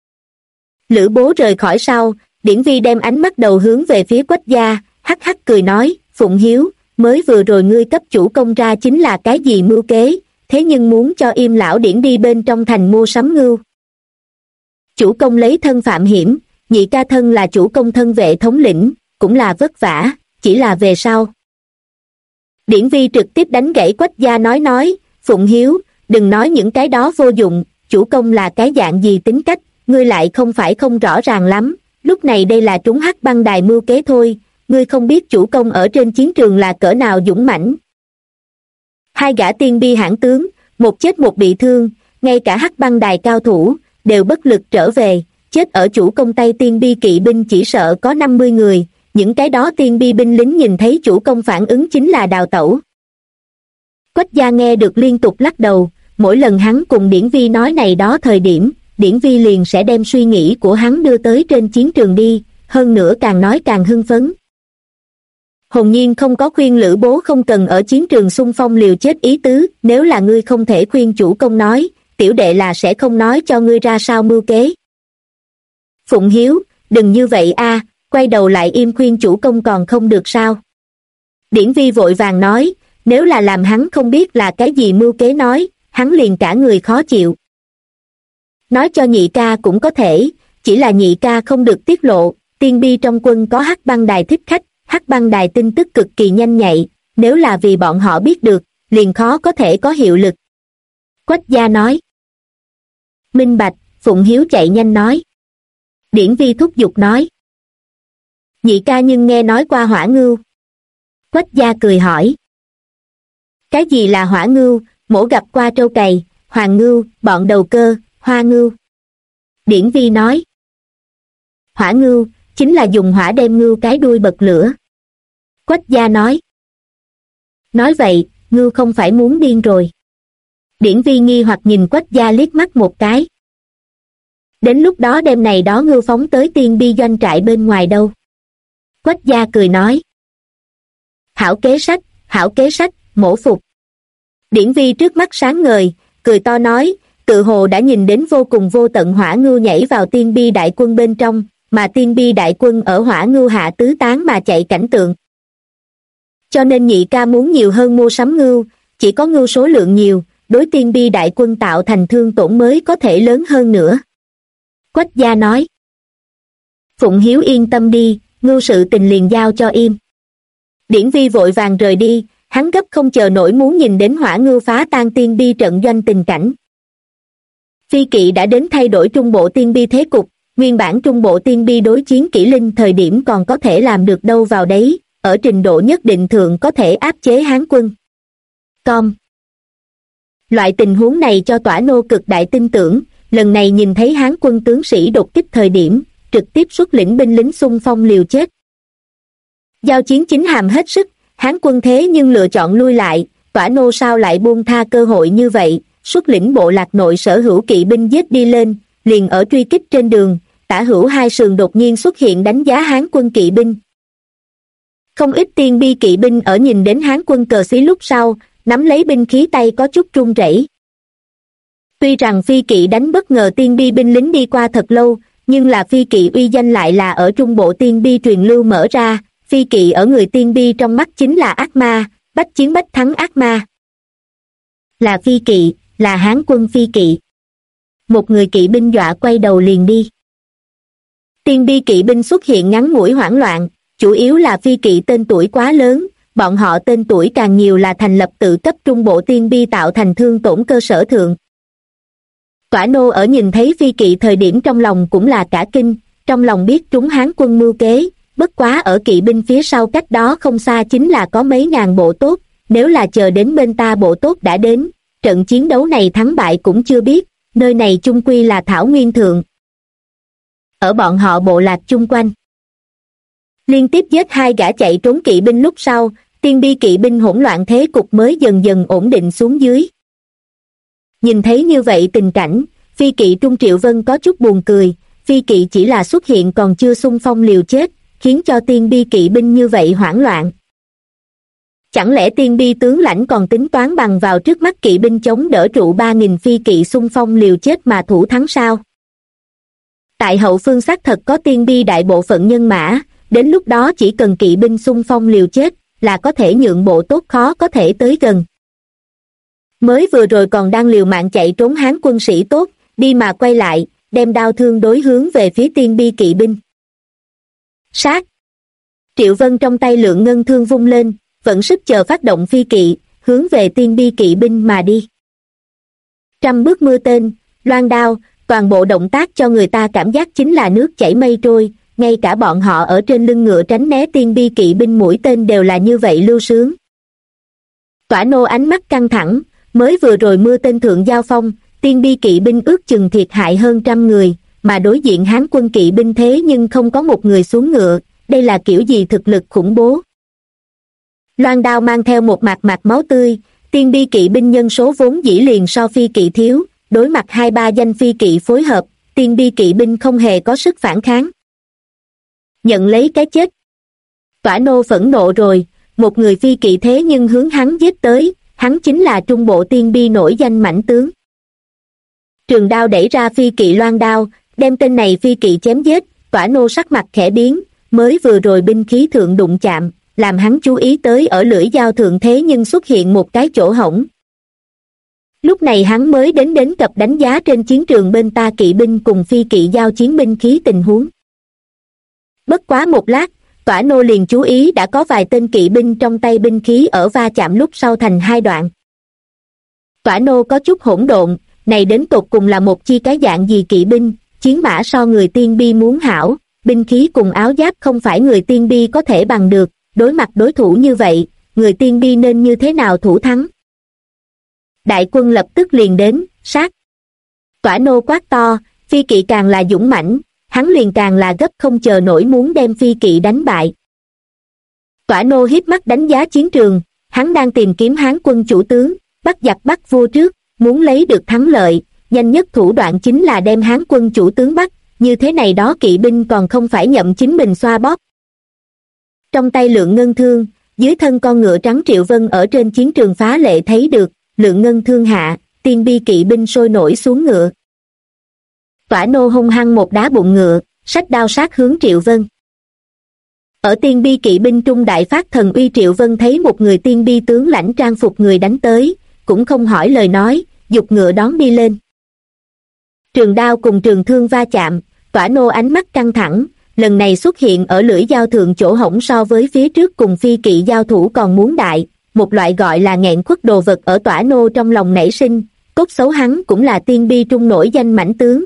Lữ Bố rời khỏi sau, Điển Vi đem ánh mắt đầu hướng về phía Quách gia, hắc hắc cười nói, Phụng Hiếu, mới vừa rồi ngươi cấp chủ công ra chính là cái gì mưu kế, thế nhưng muốn cho Im lão Điển đi bên trong thành mua sắm ngưu. Chủ công lấy thân phạm hiểm, nhị ca thân là chủ công thân vệ thống lĩnh, cũng là vất vả, chỉ là về sau. Điển Vi trực tiếp đánh gãy Quách gia nói, Phụng Hiếu, đừng nói những cái đó vô dụng, chủ công là cái dạng gì tính cách, ngươi lại không phải không rõ ràng lắm, lúc này đây là trúng Hắc Băng Đài mưu kế thôi, ngươi không biết chủ công ở trên chiến trường là cỡ nào dũng mãnh. Hai gã Tiên Bi hãn tướng, một chết một bị thương, ngay cả Hắc Băng Đài cao thủ, đều bất lực trở về, chết ở chủ công tay Tiên Bi kỵ binh chỉ sợ có 50 người, những cái đó Tiên Bi binh lính nhìn thấy chủ công phản ứng chính là đào tẩu. Quách gia nghe được liên tục lắc đầu, mỗi lần hắn cùng Điển Vi nói này đó thời điểm, Điển Vi liền sẽ đem suy nghĩ của hắn đưa tới trên chiến trường đi, hơn nữa càng nói càng hưng phấn. Hồn nhiên không có khuyên Lữ Bố không cần ở chiến trường xung phong liều chết ý tứ, nếu là ngươi không thể khuyên chủ công nói, tiểu đệ là sẽ không nói cho ngươi ra sao mưu kế. Phụng Hiếu, đừng như vậy quay đầu lại im khuyên chủ công còn không được sao. Điển Vi vội vàng nói, nếu là làm hắn không biết là cái gì mưu kế nói, hắn liền cả người khó chịu. Nói cho nhị ca cũng có thể, chỉ là nhị ca không được tiết lộ, tiên bi trong quân có hắc băng đài thích khách, hắc băng đài tin tức cực kỳ nhanh nhạy, nếu là vì bọn họ biết được, liền khó có thể có hiệu lực. Quách gia nói. Minh bạch, Phụng Hiếu chạy nhanh nói. Điển Vi thúc giục nói. Nhị ca nhưng nghe nói qua hỏa ngưu. Quách gia cười hỏi. Cái gì là hỏa ngưu? Mỗ gặp qua trâu cày, hoàng ngưu, bọn đầu cơ, hoa ngưu. Điển Vi nói. Hỏa ngưu, chính là dùng hỏa đem ngưu cái đuôi bật lửa. Quách gia nói. Nói vậy, ngưu không phải muốn điên rồi. Điển Vi nghi hoặc nhìn Quách gia liếc mắt một cái. Đến lúc đó đem này đó ngưu phóng tới tiên bi doanh trại bên ngoài đâu. Quách gia cười nói. Hảo kế sách, mỗ phục. Điển Vi trước mắt sáng ngời, cười to nói, tự hồ đã nhìn đến vô cùng vô tận hỏa ngưu nhảy vào tiên bi đại quân bên trong, mà tiên bi đại quân ở hỏa ngưu hạ tứ tán mà chạy cảnh tượng. Cho nên nhị ca muốn nhiều hơn mua sắm ngưu, chỉ có ngưu số lượng nhiều, đối tiên bi đại quân tạo thành thương tổn mới có thể lớn hơn nữa. Quách gia nói. Phụng Hiếu yên tâm đi, ngưu sự tình liền giao cho im. Điển Vi vội vàng rời đi, hắn gấp không chờ nổi muốn nhìn đến hỏa ngưu phá tan tiên bi trận doanh tình cảnh. Phi kỵ đã đến thay đổi trung bộ tiên bi thế cục, nguyên bản trung bộ tiên bi đối chiến kỷ linh thời điểm còn có thể làm được đâu vào đấy, ở trình độ nhất định thượng có thể áp chế Hán quân. Loại tình huống này cho Tỏa Nô cực đại tin tưởng, lần này nhìn thấy Hán quân tướng sĩ đột kích thời điểm, trực tiếp xuất lĩnh binh lính xung phong liều chết. Giao chiến chính hàm hết sức, Hán quân thế nhưng lựa chọn lui lại, Tỏa Nô sao lại buông tha cơ hội như vậy, xuất lĩnh bộ lạc nội sở hữu kỵ binh giết đi lên, liền ở truy kích trên đường, tả hữu hai sườn đột nhiên xuất hiện đánh giá Hán quân kỵ binh. Không ít tiên bi kỵ binh ở nhìn đến Hán quân cờ xí lúc sau, nắm lấy binh khí tay có chút run rẩy. Tuy rằng phi kỵ đánh bất ngờ tiên bi binh lính đi qua thật lâu, nhưng là phi kỵ uy danh lại là ở trung bộ tiên bi truyền lưu mở ra, phi kỵ ở người tiên bi trong mắt chính là ác ma, bách chiến bách thắng ác ma. Là phi kỵ, là Hán quân phi kỵ. Một người kỵ binh dọa quay đầu liền đi. Tiên bi kỵ binh xuất hiện ngắn ngủi hoảng loạn, chủ yếu là phi kỵ tên tuổi quá lớn, bọn họ tên tuổi càng nhiều là thành lập tự cấp trung bộ tiên bi tạo thành thương tổn cơ sở thượng. Tỏa Nô ở nhìn thấy phi kỵ thời điểm trong lòng cũng là cả kinh, trong lòng biết trúng Hán quân mưu kế, bất quá ở kỵ binh phía sau cách đó không xa chính là có mấy ngàn bộ tốt, nếu là chờ đến bên ta bộ tốt đã đến, trận chiến đấu này thắng bại cũng chưa biết, nơi này chung quy là thảo nguyên thượng. Ở bọn họ bộ lạc chung quanh, liên tiếp giết hai gã chạy trốn kỵ binh lúc sau, tiên bi kỵ binh hỗn loạn thế cục mới dần dần ổn định xuống dưới. Nhìn thấy như vậy tình cảnh, phi kỵ Trung Triệu Vân có chút buồn cười, phi kỵ chỉ là xuất hiện còn chưa xung phong liều chết, khiến cho tiên bi kỵ binh như vậy hoảng loạn. Chẳng lẽ tiên bi tướng lãnh còn tính toán bằng vào trước mắt kỵ binh chống đỡ trụ 3.000 phi kỵ xung phong liều chết mà thủ thắng sao? Tại hậu phương xác thật có tiên bi đại bộ phận nhân mã, đến lúc đó chỉ cần kỵ binh xung phong liều chết là có thể nhượng bộ tốt khó có thể tới gần. Mới vừa rồi còn đang liều mạng chạy trốn Hán quân sĩ tốt, đi mà quay lại, đem đao thương đối hướng về phía tiên bi kỵ binh. Sát! Triệu Vân trong tay lượng ngân thương vung lên, vận sức chờ phát động phi kỵ, hướng về tiên bi kỵ binh mà đi. Trăm bước mưa tên, loan đao, toàn bộ động tác cho người ta cảm giác chính là nước chảy mây trôi, ngay cả bọn họ ở trên lưng ngựa tránh né tiên bi kỵ binh mũi tên đều là như vậy lưu sướng. Tỏa Nô ánh mắt căng thẳng, mới vừa rồi mưa tên thượng giao phong, tiên bi kỵ binh ước chừng thiệt hại hơn 100 người, mà đối diện Hán quân kỵ binh thế nhưng không có một người xuống ngựa, đây là kiểu gì thực lực khủng bố. Loan đao mang theo một mạt máu tươi, tiên bi kỵ binh nhân số vốn dĩ liền so phi kỵ thiếu, đối mặt 2-3 danh phi kỵ phối hợp, tiên bi kỵ binh không hề có sức phản kháng. Nhận lấy cái chết. Tỏa Nô phẫn nộ rồi, một người phi kỵ thế nhưng hướng hắn giết tới, hắn chính là trung bộ tiên bi nổi danh mãnh tướng. Trường đao đẩy ra phi kỵ loan đao, đem tên này phi kỵ chém giết, Tỏa Nô sắc mặt khẽ biến, mới vừa rồi binh khí thượng đụng chạm, làm hắn chú ý tới ở lưỡi dao thượng thế nhưng xuất hiện một cái chỗ hổng. Lúc này hắn mới đến cập đánh giá trên chiến trường bên ta kỵ binh cùng phi kỵ giao chiến binh khí tình huống. Bất quá một lát, Tỏa Nô liền chú ý đã có vài tên kỵ binh trong tay binh khí ở va chạm lúc sau thành hai đoạn. Tỏa Nô có chút hỗn độn, này đến tột cùng là một chi cái dạng gì kỵ binh, chiến mã so người tiên bi muốn hảo, binh khí cùng áo giáp không phải người tiên bi có thể bằng được, đối mặt đối thủ như vậy, người tiên bi nên như thế nào thủ thắng. Đại quân lập tức liền đến, sát. Tỏa Nô quát to, phi kỵ càng là dũng mãnh, hắn liền càng là gấp không chờ nổi muốn đem phi kỵ đánh bại. Tỏa Nô hiếp mắt đánh giá chiến trường, hắn đang tìm kiếm Hán quân chủ tướng, bắt giặc bắt vua trước, muốn lấy được thắng lợi, nhanh nhất thủ đoạn chính là đem Hán quân chủ tướng bắt, như thế này đó kỵ binh còn không phải nhậm chính mình xoa bóp. Trong tay Lượng Ngân Thương, dưới thân con ngựa trắng Triệu Vân ở trên chiến trường phá lệ thấy được, Lượng Ngân Thương hạ, tiên bi kỵ binh sôi nổi xuống ngựa. Tỏa Nô hung hăng một đá bụng ngựa, xách đao sát hướng Triệu Vân. Ở tiên bi kỵ binh trung đại phát thần uy Triệu Vân thấy một người tiên bi tướng lãnh trang phục người đánh tới, cũng không hỏi lời nói, giục ngựa đón đi lên. Trường đao cùng trường thương va chạm, Tỏa Nô ánh mắt căng thẳng, lần này xuất hiện ở lưỡi dao thượng chỗ hổng so với phía trước cùng phi kỵ giao thủ còn muốn đại, một loại gọi là nghẹn khuất đồ vật ở Tỏa Nô trong lòng nảy sinh, cốt xấu hắn cũng là tiên bi trung nổi danh mãnh tướng.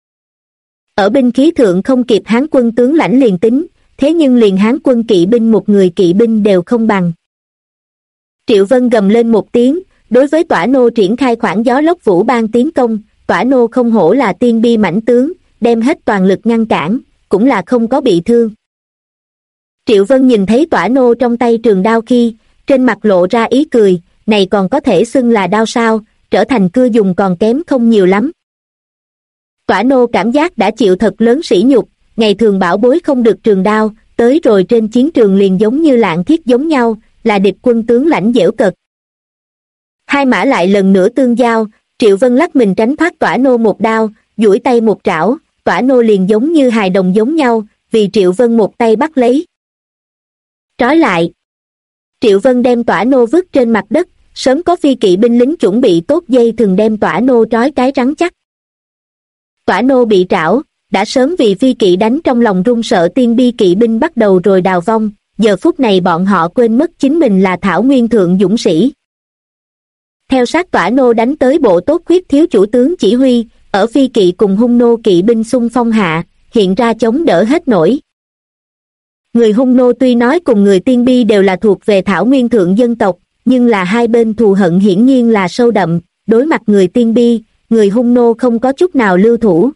Ở binh khí thượng không kịp Hán quân tướng lãnh liền tính, thế nhưng liền Hán quân kỵ binh một người kỵ binh đều không bằng. Triệu Vân gầm lên một tiếng, đối với Tỏa Nô triển khai khoảng gió lốc vũ ban tiến công, Tỏa Nô không hổ là tiên bi mãnh tướng, đem hết toàn lực ngăn cản, cũng là không có bị thương. Triệu Vân nhìn thấy Tỏa Nô trong tay trường đao khi, trên mặt lộ ra ý cười, này còn có thể xưng là đao sao, trở thành cưa dùng còn kém không nhiều lắm. Tỏa Nô cảm giác đã chịu thật lớn sỉ nhục, ngày thường bảo bối không được trường đao, tới rồi trên chiến trường liền giống như lạng thiết giống nhau, là địch quân tướng lãnh dễu cợt. Hai mã lại lần nữa tương giao, Triệu Vân lắc mình tránh thoát Tỏa Nô một đao, duỗi tay một trảo, Tỏa Nô liền giống như hài đồng giống nhau, vì Triệu Vân một tay bắt lấy. Trói lại. Triệu Vân đem Tỏa Nô vứt trên mặt đất, sớm có phi kỵ binh lính chuẩn bị tốt dây thường đem Tỏa Nô trói cái rắn chắc. Tỏa Nô bị trảo, đã sớm vì phi kỵ đánh trong lòng run sợ tiên bi kỵ binh bắt đầu rồi đào vong, giờ phút này bọn họ quên mất chính mình là Thảo Nguyên thượng dũng sĩ. Theo sát Tỏa Nô đánh tới bộ tốt khuyết thiếu chủ tướng chỉ huy, ở phi kỵ cùng hung nô kỵ binh xung phong hạ, hiện ra chống đỡ hết nổi. Người hung nô tuy nói cùng người tiên bi đều là thuộc về Thảo Nguyên thượng dân tộc, nhưng là hai bên thù hận hiển nhiên là sâu đậm, đối mặt người tiên bi, người hung nô không có chút nào lưu thủ.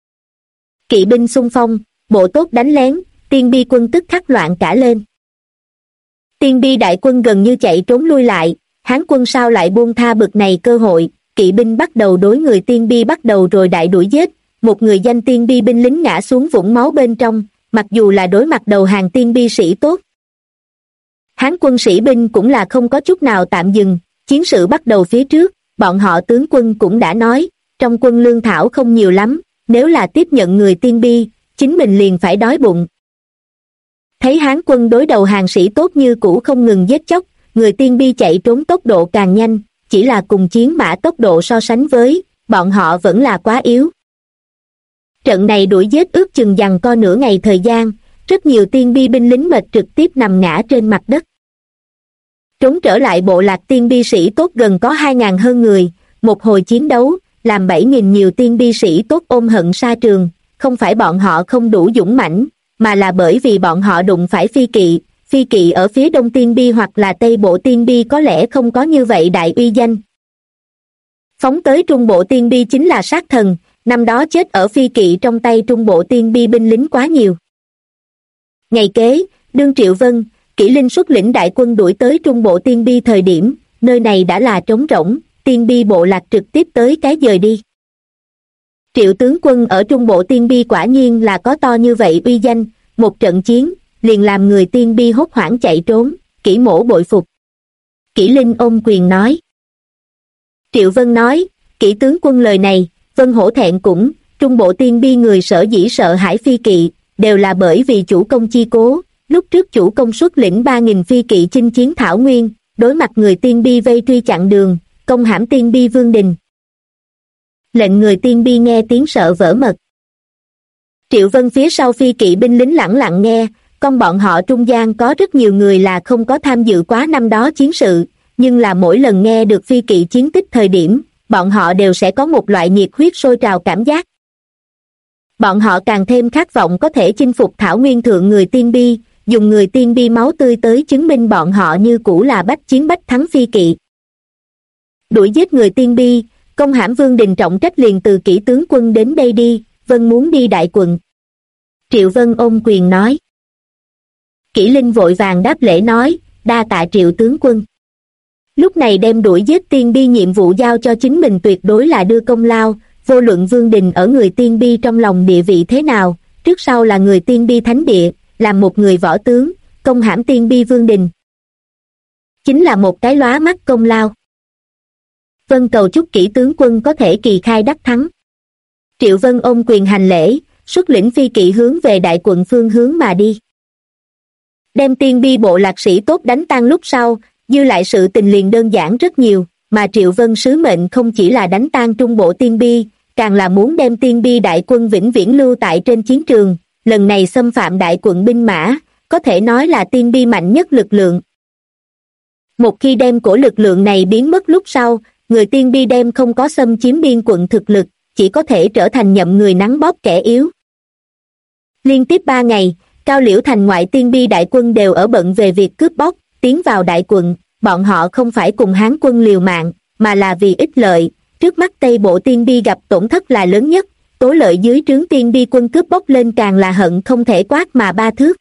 Kỵ binh xung phong, bộ tốt đánh lén, tiên bi quân tức khắc loạn cả lên. Tiên bi đại quân gần như chạy trốn lui lại, Hán quân sao lại buông tha bực này cơ hội, kỵ binh bắt đầu đối người tiên bi bắt đầu rồi đại đuổi giết, một người danh tiên bi binh lính ngã xuống vũng máu bên trong, mặc dù là đối mặt đầu hàng tiên bi sĩ tốt. Hán quân sĩ binh cũng là không có chút nào tạm dừng, chiến sự bắt đầu phía trước, bọn họ tướng quân cũng đã nói, trong quân lương thảo không nhiều lắm, nếu là tiếp nhận người tiên bi, chính mình liền phải đói bụng. Thấy Hán quân đối đầu hàng sĩ tốt như cũ không ngừng giết chóc, người tiên bi chạy trốn tốc độ càng nhanh, chỉ là cùng chiến mã tốc độ so sánh với, bọn họ vẫn là quá yếu. Trận này đuổi giết ước chừng giằng co nửa ngày thời gian, rất nhiều tiên bi binh lính mệt trực tiếp nằm ngã trên mặt đất. Trốn trở lại bộ lạc tiên bi sĩ tốt gần có 2.000 hơn người, một hồi chiến đấu, làm 7.000 nhiều tiên bi sĩ tốt ôm hận sa trường, không phải bọn họ không đủ dũng mãnh, mà là bởi vì bọn họ đụng phải phi kỵ ở phía đông tiên bi hoặc là tây bộ tiên bi có lẽ không có như vậy đại uy danh. Phóng tới trung bộ tiên bi chính là sát thần, năm đó chết ở phi kỵ trong tay trung bộ tiên bi binh lính quá nhiều. Ngày kế, đương Triệu Vân, Kỷ Linh xuất lĩnh đại quân đuổi tới trung bộ tiên bi thời điểm, nơi này đã là trống rỗng, tiên bi bộ lạc trực tiếp tới cái dời đi. Triệu tướng quân ở trung bộ tiên bi quả nhiên là có to như vậy uy danh, một trận chiến, liền làm người tiên bi hốt hoảng chạy trốn, Kỷ mỗ bội phục. Kỷ Linh ôm quyền nói. Triệu Vân nói, Kỷ tướng quân lời này, Vân hổ thẹn cũng, trung bộ tiên bi người sở dĩ sợ hãi phi kỵ, đều là bởi vì chủ công chi cố, lúc trước chủ công xuất lĩnh 3.000 phi kỵ chinh chiến Thảo Nguyên, đối mặt người tiên bi vây truy chặn đường, công hãm Tiên Bi Vương Đình. Lệnh người Tiên Bi nghe tiếng sợ vỡ mật. Triệu Vân phía sau phi kỵ binh lính lẳng lặng nghe, con bọn họ trung gian có rất nhiều người là không có tham dự quá năm đó chiến sự, nhưng là mỗi lần nghe được phi kỵ chiến tích thời điểm, bọn họ đều sẽ có một loại nhiệt huyết sôi trào cảm giác. Bọn họ càng thêm khát vọng có thể chinh phục thảo nguyên thượng người Tiên Bi, dùng người Tiên Bi máu tươi tới chứng minh bọn họ như cũ là bách chiến bách thắng phi kỵ. Đuổi giết người Tiên Bi, công hãm Vương Đình trọng trách liền từ kỹ tướng quân đến đây đi, Vân muốn đi đại quận. Triệu Vân ôm quyền nói. Kỷ Linh vội vàng đáp lễ nói, đa tạ Triệu tướng quân. Lúc này đem đuổi giết Tiên Bi nhiệm vụ giao cho chính mình tuyệt đối là đưa công lao, vô luận Vương Đình ở người Tiên Bi trong lòng địa vị thế nào, trước sau là người Tiên Bi thánh địa, làm một người võ tướng, công hãm Tiên Bi Vương Đình. Chính là một cái lóa mắt công lao. Vân cầu chúc kỹ tướng quân có thể kỳ khai đắc thắng. Triệu Vân ôm quyền hành lễ, xuất lĩnh phi kỵ hướng về đại quận phương hướng mà đi. Đem Tiên Bi bộ lạc sĩ tốt đánh tan lúc sau, dư lại sự tình liền đơn giản rất nhiều, mà Triệu Vân sứ mệnh không chỉ là đánh tan trung bộ Tiên Bi, càng là muốn đem Tiên Bi đại quân vĩnh viễn lưu tại trên chiến trường, lần này xâm phạm đại quận binh mã, có thể nói là Tiên Bi mạnh nhất lực lượng. Một khi đem cổ lực lượng này biến mất lúc sau, người Tiên Bi đem không có xâm chiếm biên quận thực lực, chỉ có thể trở thành nhậm người nắn bóp kẻ yếu. Liên tiếp 3 ngày, Cao Liễu thành ngoại Tiên Bi đại quân đều ở bận về việc cướp bóc, tiến vào đại quận, bọn họ không phải cùng Hán quân liều mạng, mà là vì ích lợi, trước mắt Tây Bộ Tiên Bi gặp tổn thất là lớn nhất, tố lợi dưới trướng Tiên Bi quân cướp bóc lên càng là hận không thể quát mà ba thước.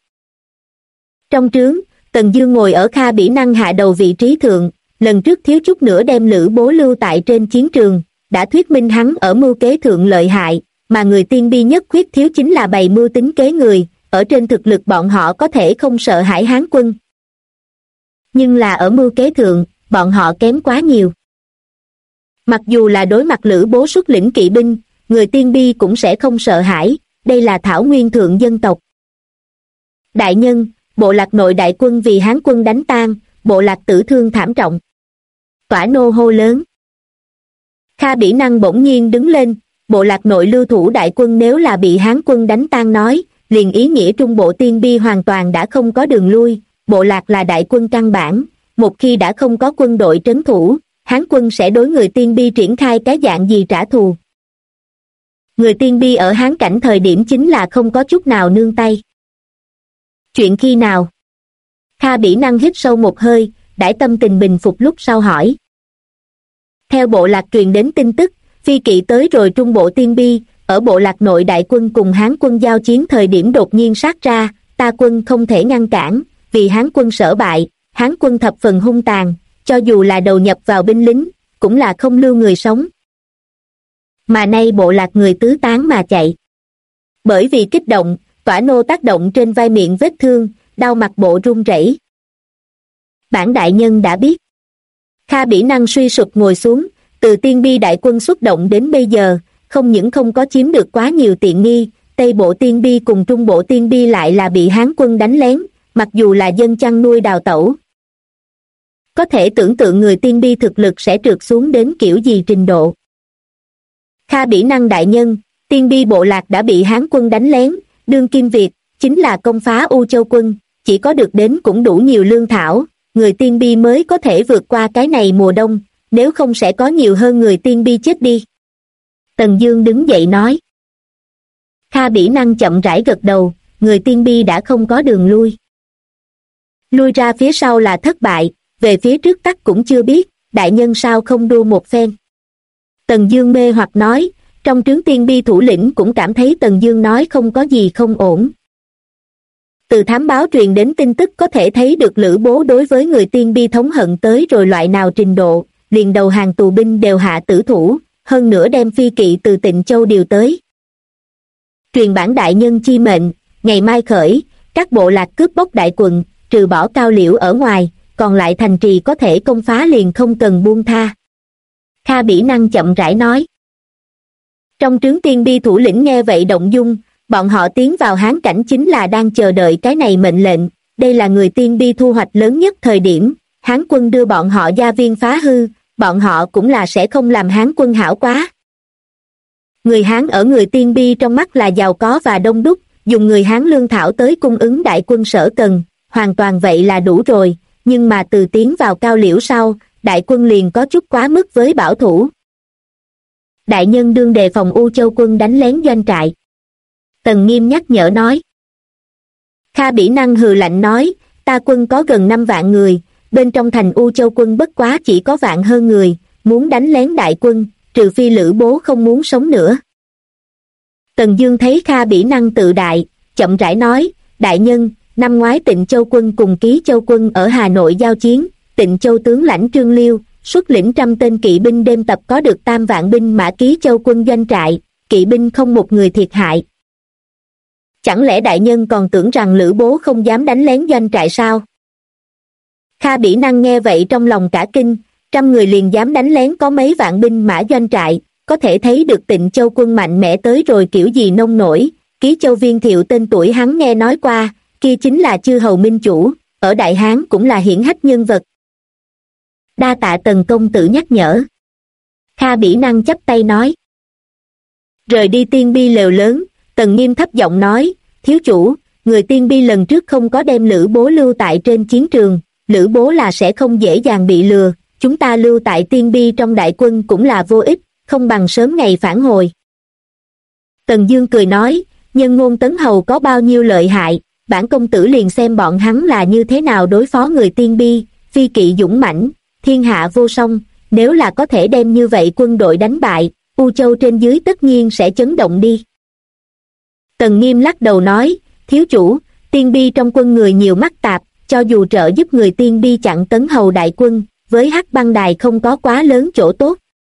Trong trướng, Tần Dương ngồi ở Kha Bỉ Năng hạ đầu vị trí thượng, lần trước thiếu chút nữa đem Lữ Bố lưu tại trên chiến trường, đã thuyết minh hắn ở mưu kế thượng lợi hại, mà người Tiên Bi nhất khuyết thiếu chính là bày mưu tính kế người, ở trên thực lực bọn họ có thể không sợ hãi Hán quân. Nhưng là ở mưu kế thượng, bọn họ kém quá nhiều. Mặc dù là đối mặt Lữ Bố xuất lĩnh kỵ binh, người Tiên Bi cũng sẽ không sợ hãi, đây là thảo nguyên thượng dân tộc. Đại nhân, bộ lạc nội đại quân vì Hán quân đánh tan, bộ lạc tử thương thảm trọng. Tỏa nô hô lớn. Kha Bỉ Năng bỗng nhiên đứng lên, bộ lạc nội lưu thủ đại quân nếu là bị Hán quân đánh tan nói, liền ý nghĩa trung bộ Tiên Bi hoàn toàn đã không có đường lui, bộ lạc là đại quân căn bản, một khi đã không có quân đội trấn thủ, Hán quân sẽ đối người Tiên Bi triển khai cái dạng gì trả thù. Người Tiên Bi ở Hán cảnh thời điểm chính là không có chút nào nương tay. Chuyện khi nào? Kha Bỉ Năng hít sâu một hơi, đãi tâm tình bình phục lúc sau hỏi. Theo bộ lạc truyền đến tin tức, phi kỵ tới rồi trung bộ Tiên Bi, ở bộ lạc nội đại quân cùng Hán quân giao chiến thời điểm đột nhiên sát ra, ta quân không thể ngăn cản, vì Hán quân sở bại, Hán quân thập phần hung tàn, cho dù là đầu nhập vào binh lính, cũng là không lưu người sống. Mà nay bộ lạc người tứ tán mà chạy. Bởi vì kích động, Tỏa nô tác động trên vai miệng vết thương, đau mặt bộ run rẩy. Bản đại nhân đã biết. Kha Bỉ Năng suy sụp ngồi xuống, từ Tiên Bi đại quân xuất động đến bây giờ, không những không có chiếm được quá nhiều tiện nghi, Tây Bộ Tiên Bi cùng Trung Bộ Tiên Bi lại là bị Hán quân đánh lén, mặc dù là dân chăn nuôi đào tẩu. Có thể tưởng tượng người Tiên Bi thực lực sẽ trượt xuống đến kiểu gì trình độ. Kha Bỉ Năng đại nhân, Tiên Bi bộ lạc đã bị Hán quân đánh lén, đương kim việc, chính là công phá U Châu quân, chỉ có được đến cũng đủ nhiều lương thảo, người Tiên Bi mới có thể vượt qua cái này mùa đông, nếu không sẽ có nhiều hơn người Tiên Bi chết đi. Tần Dương đứng dậy nói. Kha Bỉ Năng chậm rãi gật đầu, người Tiên Bi đã không có đường lui. Lui ra phía sau là thất bại, về phía trước tắc cũng chưa biết, đại nhân sao không đua một phen. Tần Dương mê hoặc nói, trong trướng Tiên Bi thủ lĩnh cũng cảm thấy Tần Dương nói không có gì không ổn. Từ thám báo truyền đến tin tức có thể thấy được Lữ Bố đối với người Tiên Bi thống hận tới rồi loại nào trình độ, liền đầu hàng tù binh đều hạ tử thủ, hơn nữa đem phi kỵ từ Tịnh Châu điều tới. Truyền bản đại nhân chi mệnh, ngày mai khởi, các bộ lạc cướp bóc đại quận, trừ bỏ Cao Liễu ở ngoài, còn lại thành trì có thể công phá liền không cần buông tha. Kha Bỉ Năng chậm rãi nói. Trong trướng Tiên Bi thủ lĩnh nghe vậy động dung, bọn họ tiến vào Hán cảnh chính là đang chờ đợi cái này mệnh lệnh, đây là người Tiên Bi thu hoạch lớn nhất thời điểm, Hán quân đưa bọn họ gia viên phá hư, bọn họ cũng là sẽ không làm Hán quân hảo quá. Người Hán ở người Tiên Bi trong mắt là giàu có và đông đúc, dùng người Hán lương thảo tới cung ứng đại quân sở cần, hoàn toàn vậy là đủ rồi, nhưng mà từ tiến vào Cao Liễu sau, đại quân liền có chút quá mức với bảo thủ. Đại nhân đương đề phòng U Châu quân đánh lén doanh trại. Tần Nghiêm nhắc nhở nói. Kha Bỉ Năng hừ lạnh nói, ta quân có gần 5 vạn người, bên trong thành U Châu quân bất quá chỉ có vạn hơn người, muốn đánh lén đại quân, trừ phi Lữ Bố không muốn sống nữa. Tần Dương thấy Kha Bỉ Năng tự đại, chậm rãi nói, đại nhân, năm ngoái Tịnh Châu quân cùng Ký Châu quân ở Hà Nội giao chiến, Tịnh Châu tướng lãnh Trương Liêu, xuất lĩnh 100 tên kỵ binh đêm tập có được 3 vạn binh mã Ký Châu quân doanh trại, kỵ binh không một người thiệt hại. Chẳng lẽ đại nhân còn tưởng rằng Lữ Bố không dám đánh lén doanh trại sao? Kha Bỉ Năng nghe vậy trong lòng cả kinh, 100 người liền dám đánh lén có mấy vạn binh mã doanh trại, có thể thấy được Tịnh Châu quân mạnh mẽ tới rồi kiểu gì nông nổi. Ký Châu Viên Thiệu tên tuổi hắn nghe nói qua, kia chính là chư hầu minh chủ, ở Đại Hán cũng là hiển hách nhân vật. Đa tạ Tần công tử nhắc nhở. Kha Bỉ Năng chắp tay nói. Rời đi Tiên Bi lều lớn, Tần Nghiêm thấp giọng nói, thiếu chủ, người Tiên Bi lần trước không có đem Lữ Bố lưu tại trên chiến trường, Lữ Bố là sẽ không dễ dàng bị lừa, chúng ta lưu tại Tiên Bi trong đại quân cũng là vô ích, không bằng sớm ngày phản hồi. Tần Dương cười nói, nhân ngôn Tấn Hầu có bao nhiêu lợi hại, bản công tử liền xem bọn hắn là như thế nào đối phó người Tiên Bi, phi kỵ dũng mãnh, thiên hạ vô song, nếu là có thể đem như vậy quân đội đánh bại, U Châu trên dưới tất nhiên sẽ chấn động đi. Tần Nghiêm lắc đầu nói, thiếu chủ, Tiên Bi trong quân người nhiều mắc tạp, cho dù trợ giúp người Tiên Bi chặn Tấn Hầu đại quân, với Hắc Băng Đài không có quá lớn chỗ tốt.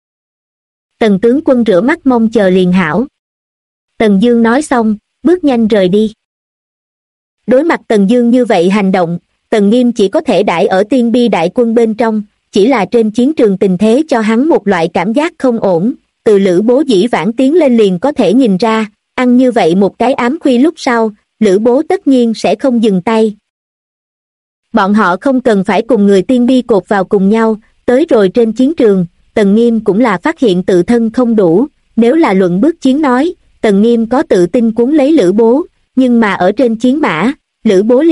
Tần tướng quân rửa mắt mong chờ liền hảo. Tần Dương nói xong, bước nhanh rời đi. Đối mặt Tần Dương như vậy hành động, Tần Nghiêm chỉ có thể đãi ở Tiên Bi đại quân bên trong, chỉ là trên chiến trường tình thế cho hắn một loại cảm giác không ổn, từ Lữ Bố dĩ vãng tiến lên liền có thể nhìn ra, ăn như vậy một cái ám khuy lúc sau, Lữ Bố tất nhiên sẽ không dừng tay. Bọn họ không cần phải cùng người Tiên Bi cột vào cùng nhau, tới rồi trên chiến trường, Tần Nghiêm cũng là phát hiện tự thân không đủ, nếu là luận bước chiến nói, Tần Nghiêm có tự tin cuốn lấy Lữ Bố, nhưng mà ở trên chiến mã, Lữ Bố